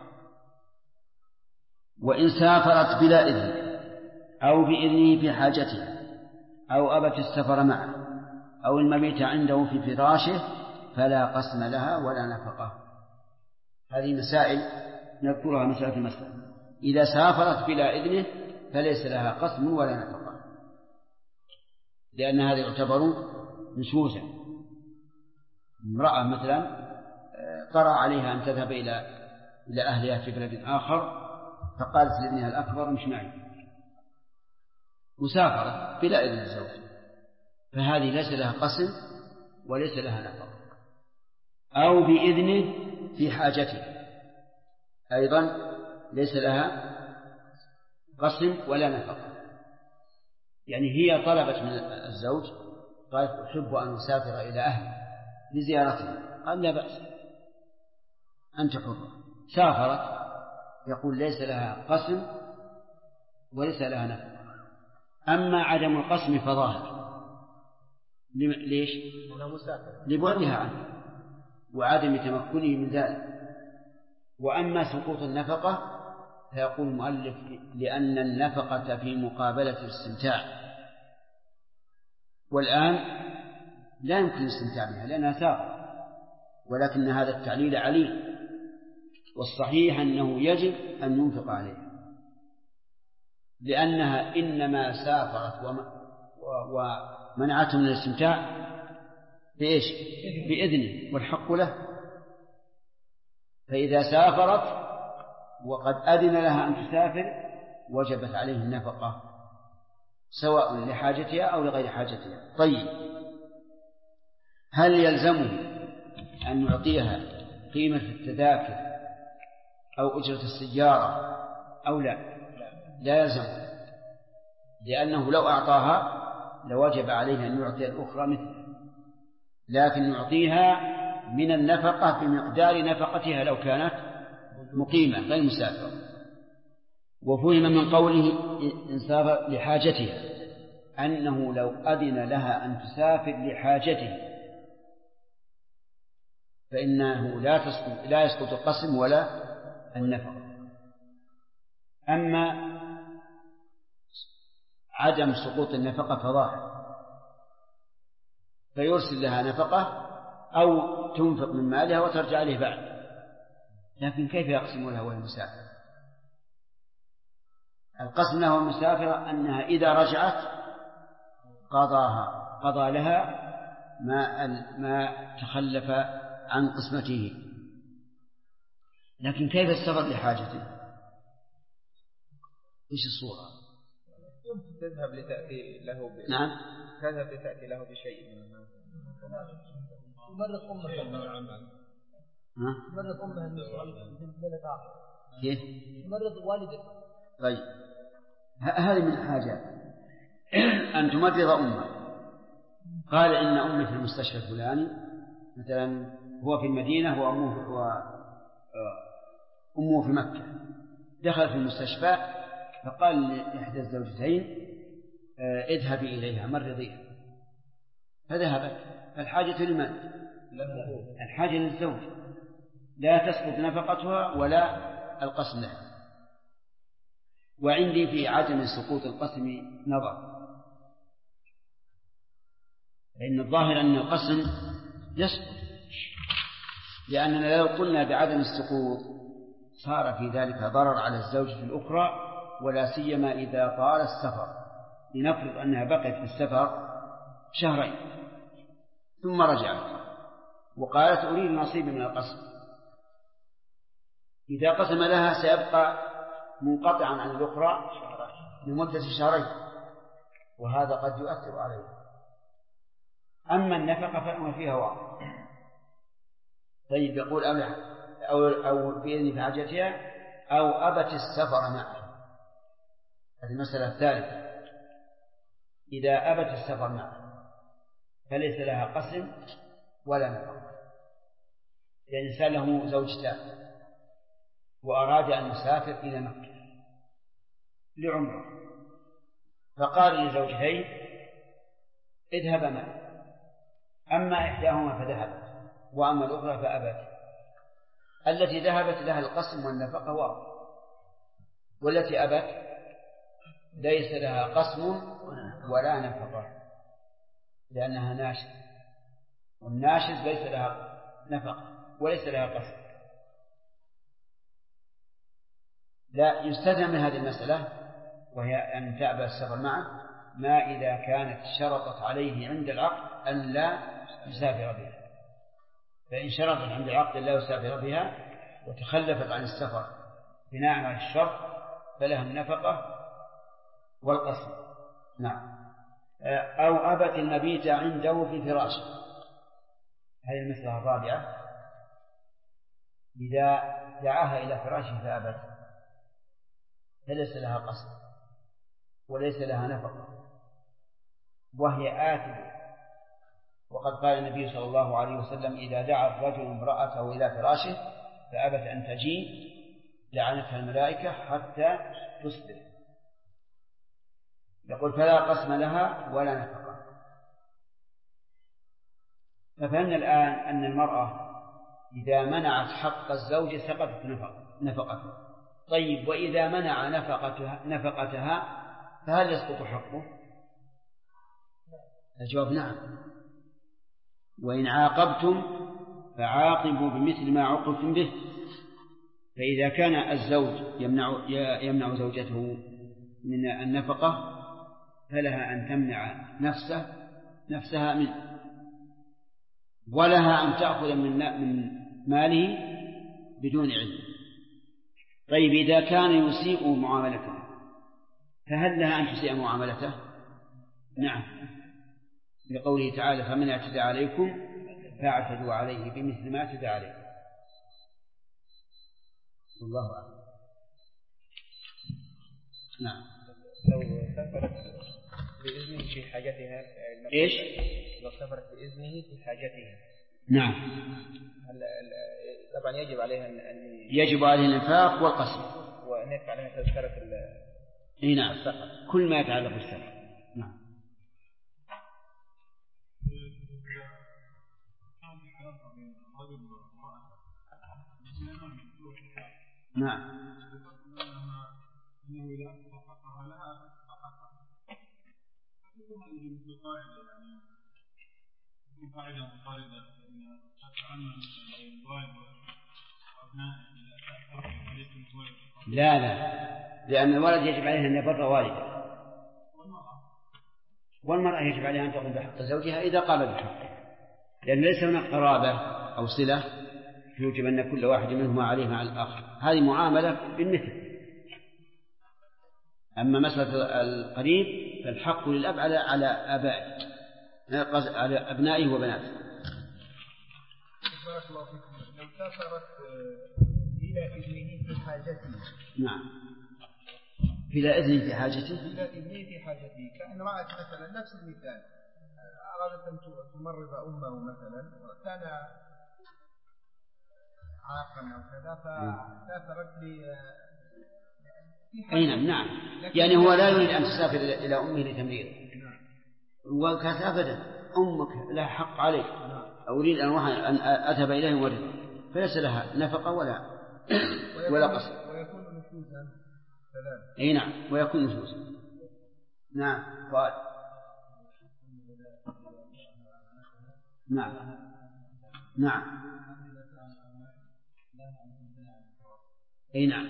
وإن سافرت بلا إذن أو بإذنه في حاجتها أو أبت السفر معه أو المبيت عنده في فراشه فلا قسم لها ولا نفقة. هذه مسائل نذكرها مسألة المسألة. إذا سافرت بلا إذنه فليس لها قسم ولا نفقة، لأن هذا يعتبر نشوزا. امرأة مثلا طرأ عليها أن تذهب إلى أهلها في بلد آخر، فقالت لابنها الأكبر مش معي، مسافرة بلا إذن الزوج، فهذه ليس لها قسم وليس لها نفقة. أو بإذنه في حاجته أيضا ليس لها قسم ولا نفقة. يعني هي طلبت من الزوج، قالت أحب أن أسافر إلى أهلي لزيارتهم، قال لا بأس أنت حرة. سافرت، يقول ليس لها قسم وليس لها نفقة. أما عدم القسم فظاهر. ليش؟ لبعدها عنه وعدم تمكنه من ذلك. وأما سقوط النفقة فيقول المؤلف لأن النفقة في مقابلة الاستمتاع، والآن لا يمكن الاستمتاع بها لأنها سافر، ولكن هذا التعليل عليه، والصحيح أنه يجب أن ينفق عليها، لأنها إنما سافرت ومنعته من الاستمتاع بإيش؟ بإذنه والحق له. فإذا سافرت وقد أذن لها أن تسافر وجبت عليه النفقة سواء لحاجتها أو لغير حاجتها. طيب، هل يلزمه أن يعطيها قيمة التذاكر أو أجرة السيارة أو لا؟ لا يلزم، لأنه لو أعطاها لوجب عليه أن يعطي الأخرى مثلها، لكن يعطيها من النفقة بمقدار نفقتها لو كانت مقيمة غير مسافرة. وفهم من قوله إن سافر لحاجتها أنه لو أذن لها أن تسافر لحاجته فإنه لا يسقط القسم ولا النفقة. أما عدم سقوط النفقة فظاهر، فيرسل لها نفقة أو تنفق من مالها وترجع عليه بعد، لكن كيف يقسم لها وهي مسافرة؟ القسم لها والمسافرة أنها إذا رجعت قضى لها ما تخلف عن قسمته. لكن كيف السفر لحاجته؟ إيش الصورة؟ تذهب لتأتي له نعم، تذهب لتأتي له بشيء من مرض أمها مرض أمها من بلد آخر. كيف؟ مرض والدته. طيب، هذه من الحاجات أن تمرض أمه. قال إن أمي في المستشفى الفلاني مثلا، هو في المدينة وأمه في مكة، دخل في المستشفى فقال لإحدى الزوجتين اذهبي إليها مرضيها، فذهبت. الحاجة لمن؟ الحاجة للزوج، لا تسقط نفقتها ولا القسم لها. وعندي في عدم سقوط القسم نظر، لأن الظاهر أن القسم يسقط، لأننا لو قلنا بعدم السقوط صار في ذلك ضرر على الزوجة الأخرى، ولا سيما إذا طال السفر. لنفرض أنها بقيت في السفر شهرين ثم رجعت وقالت أريد نصيبي من القسم، إذا قسم لها سيبقى منقطعا عن الأخرى لمدة شهرين، وهذا قد يؤثر عليه. أما النفقة فإنه فيها واقع. طيب، يقول أو بإذن في حاجتها أو أبت السفر معه. هذه المسألة الثالثة. إذا أبت السفر معه فليس لها قسم ولا نفقة. يعني إنسان له زوجتان وأراد أن يسافر إلى مكة لعمره، فقال لزوجتيه اذهبا معي، أما إحداهما فذهبت وأما الأخرى فأبت. التي ذهبت لها القسم والنفقة واضح، والتي أبت ليس لها قسم ولا نفقة لأنها ناشز، والناشز ليس لها نفقة وليس لها قسم. لا يستثنى من هذه المسألة وهي أن تأبى السفر معه ما إذا كانت شرطت عليه عند العقد أن لا يسافر بها، فإن شرطت عند العقد أن لا يسافر بها وتخلفت عن السفر بناء على الشرط فلها النفقة والقسم. نعم. أو أبت المبيت عنده في فراشه، هذه المسألة الرابعة. إذا دعاها إلى فراشه فأبت فليس لها قسم وليس لها نفقة وهي آثمة، وقد قال النبي صلى الله عليه وسلم إذا دعا الرجل امرأته إلى فراشه فأبت أن تجيء لعنتها الملائكة حتى تصبح. يقول فلا قسم لها ولا نفقة. ففهمنا الآن أن المرأة إذا منعت حق الزوج سقطت نفقته. طيب وإذا منع نفقتها فهل يسقط حقه؟ الجواب نعم. وإن عاقبتم فعاقبوا بمثل ما عوقبتم به. فإذا كان الزوج يمنع زوجته من النفقة فلها أن تمنع نفسها منه، ولها أن تأخذ من ماله بدون علم. طيب إذا كان يسيء معاملته فهل لها أن تسيء معاملته؟ نعم، لقوله تعالى فمن اعتدى عليكم فاعتدوا عليه بمثل ما اعتدى عليكم. والله أعلم. نعم. لو سافرت بإذنه في حاجتها إيش؟ لو سافرت بإذنه في حاجتها. نعم. طبعا يجب عليها أن يجب عليه الإنفاق والقسم وأن يدفع عليها تذكرة نعم السفر، كل ما يتعلق بالسفر. نعم. نعم. لا لأن الولد يجب عليه أن يبر والده، والمرأة يجب عليها أن تقوم بحق زوجها إذا قام بحقه، لأن ليس هناك قرابة أو صلة يجب أن كل واحد منهما عليه مع الآخر، هذه معاملة بالمثل. أما مسألة القريب فالحق للأب على آبائه، على أبنائه وبناته. بارك الله فيكم. لو سافرت إلى إذنه في حاجته. نعم. إلى إذنه في حاجته. إلى إذنه في حاجته، كأن رأت مثلا نفس المثال أرادت أن تمرض أمه مثلا وكان عاقا أو كذا فسافرت نعم. يعني هو لا يريد أن تسافر إلى أمه لتمريض، وكذا أمك لها حق عليك، أريد أن أذهب إليه ومرض، فليس لها نفقة ولا قصد. ويكون نشوزا. نعم، ويكون نشوزا. نعم. قال نعم. نعم.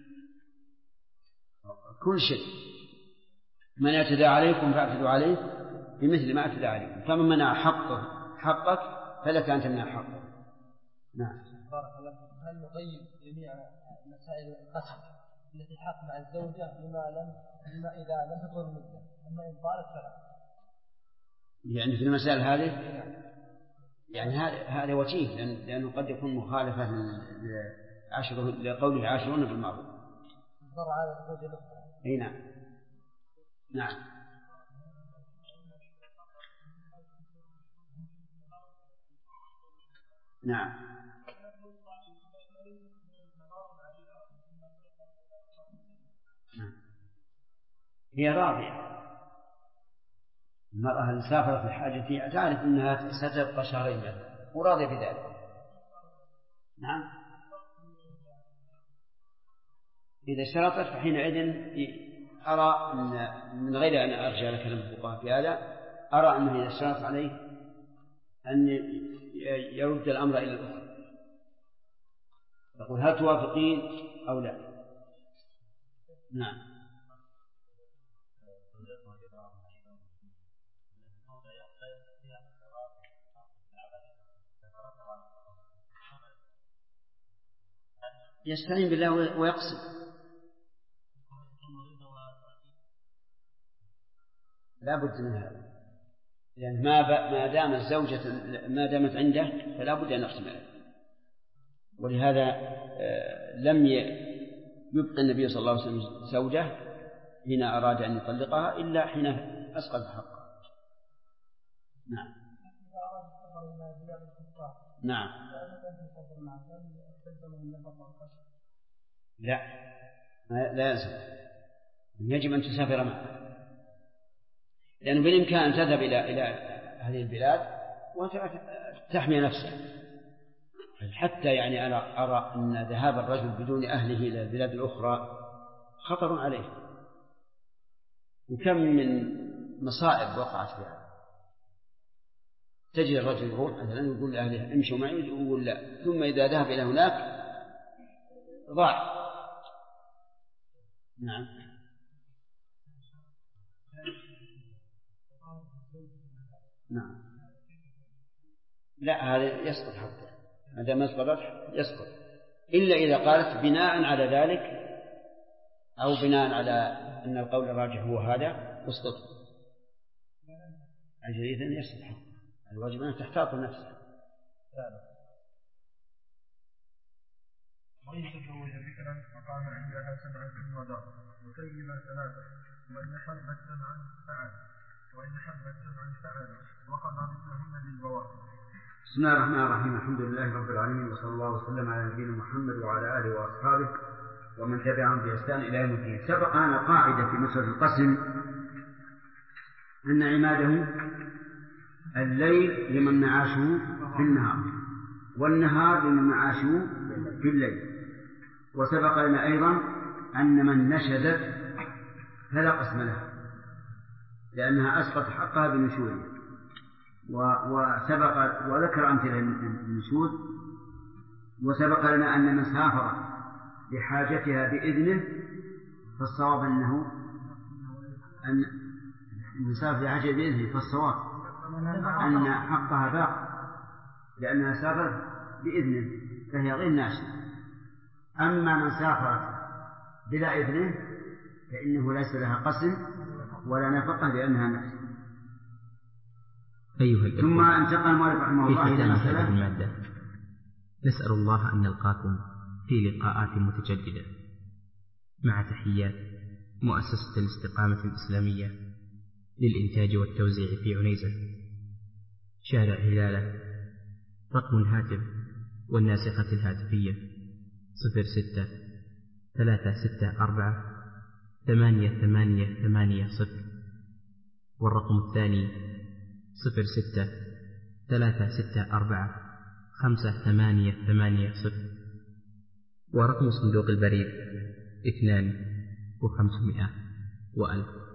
كل شيء من اعتدى عليكم فاعتدوا عليه بمثل ما اعتدى عليكم، فمن منع حقك فلك أن تمنع حقك. نعم. بارك الله فيكم. هل نقيد جميع مسائل القسم التي حق مع الزوجة بما إذا لم تطول المدة، أما إن طالت فلا؟ يعني في المسائل هذه يعني هذا وجيه، لأنه قد يكون مخالفة لقوله عاشرون بالمعروف. ضر على الزوجة الأخرى. نعم. نعم. نعم. هي راضية المرأة اللي سافرت لحاجتها تعرف أنها ستبقى شهرين مثلا وراضية بذلك. نعم، إذا اشترطت فحينئذ أرى أن من غير أن أرجع لكلام الفقهاء في هذا، أرى أنه إذا اشترط عليه أن يرد الأمر إلى الأخرى، يقول هل توافقين أو لا. نعم. يستعين بالله ويقسم. لا بد من هذا، لأن ما دام الزوجة ما دامت عنده فلا بد أن يقسم عليه. ولهذا لم يبقي النبي صلى الله عليه وسلم زوجة حين أراد أن يطلقها إلا حين أسقط حقه. نعم. نعم. لا يلزم، يجب أن تسافر معه، لأنه بالإمكان أن تذهب إلى هذه البلاد وتحمي نفسها. حتى يعني أنا أرى أن ذهاب الرجل بدون أهله إلى البلاد الأخرى خطر عليه، وكم من مصائب وقعت فيها. تجد الرجل يروح مثلا يقول لأهله امشوا معي ويقول لا، ثم إذا ذهب إلى هناك ضاع. نعم. نعم. لا، هذا يسقط حقه، ما دام يسقط، إلا إذا قالت بناء على ذلك أو بناء على أن القول الراجح هو هذا يسقط. أجل إذن يسقط حقه، الواجب أن تحتاط نفسه. وإن تزوج بكرا فقام عندها 7 ودار وكلم 3، وإن حبت 7 فعل، وإن حبت 7 فعل، وقضى مثلهن بالبواقي. بسم الله الرحمن الرحيم. الحمد لله رب العالمين، وصلى الله وسلم على نبينا محمد وعلى آله وأصحابه ومن تبعهم بإحسان إلى يوم الدين. سبق أن قاعدة في مسألة القسم أن عماده الليل لمن معاشه في النهار، والنهار لمن معاشه في الليل. وسبق لنا أيضا أن من نشزت فلا قسم لها لأنها أسقط حقها بنشوزها. وسبق وذكر أمثلة النشوز. وسبق لنا أن من سافر لحاجتها بإذنه فالصواب أن سافر لحاجتها بإذنه، فالصواب أن حقها باق لأنها سافرت بإذنه فهي غير ناشئة. أما من سافرت بلا إذنه فإنه ليس لها قسم ولا نفقة لأنها ناشئة. ثم انتقل المؤلف رحمه الله إلى مسألة المادة. نسأل الله أن نلقاكم في لقاءات متجددة، مع تحيات مؤسسة الاستقامة الإسلامية للإنتاج والتوزيع في عنيزة، شارع هلالة. رقم الهاتف والناسخة الهاتفية 06-364-8880، والرقم الثاني 06-364-5880، ورقم صندوق البريد 2500 و1000.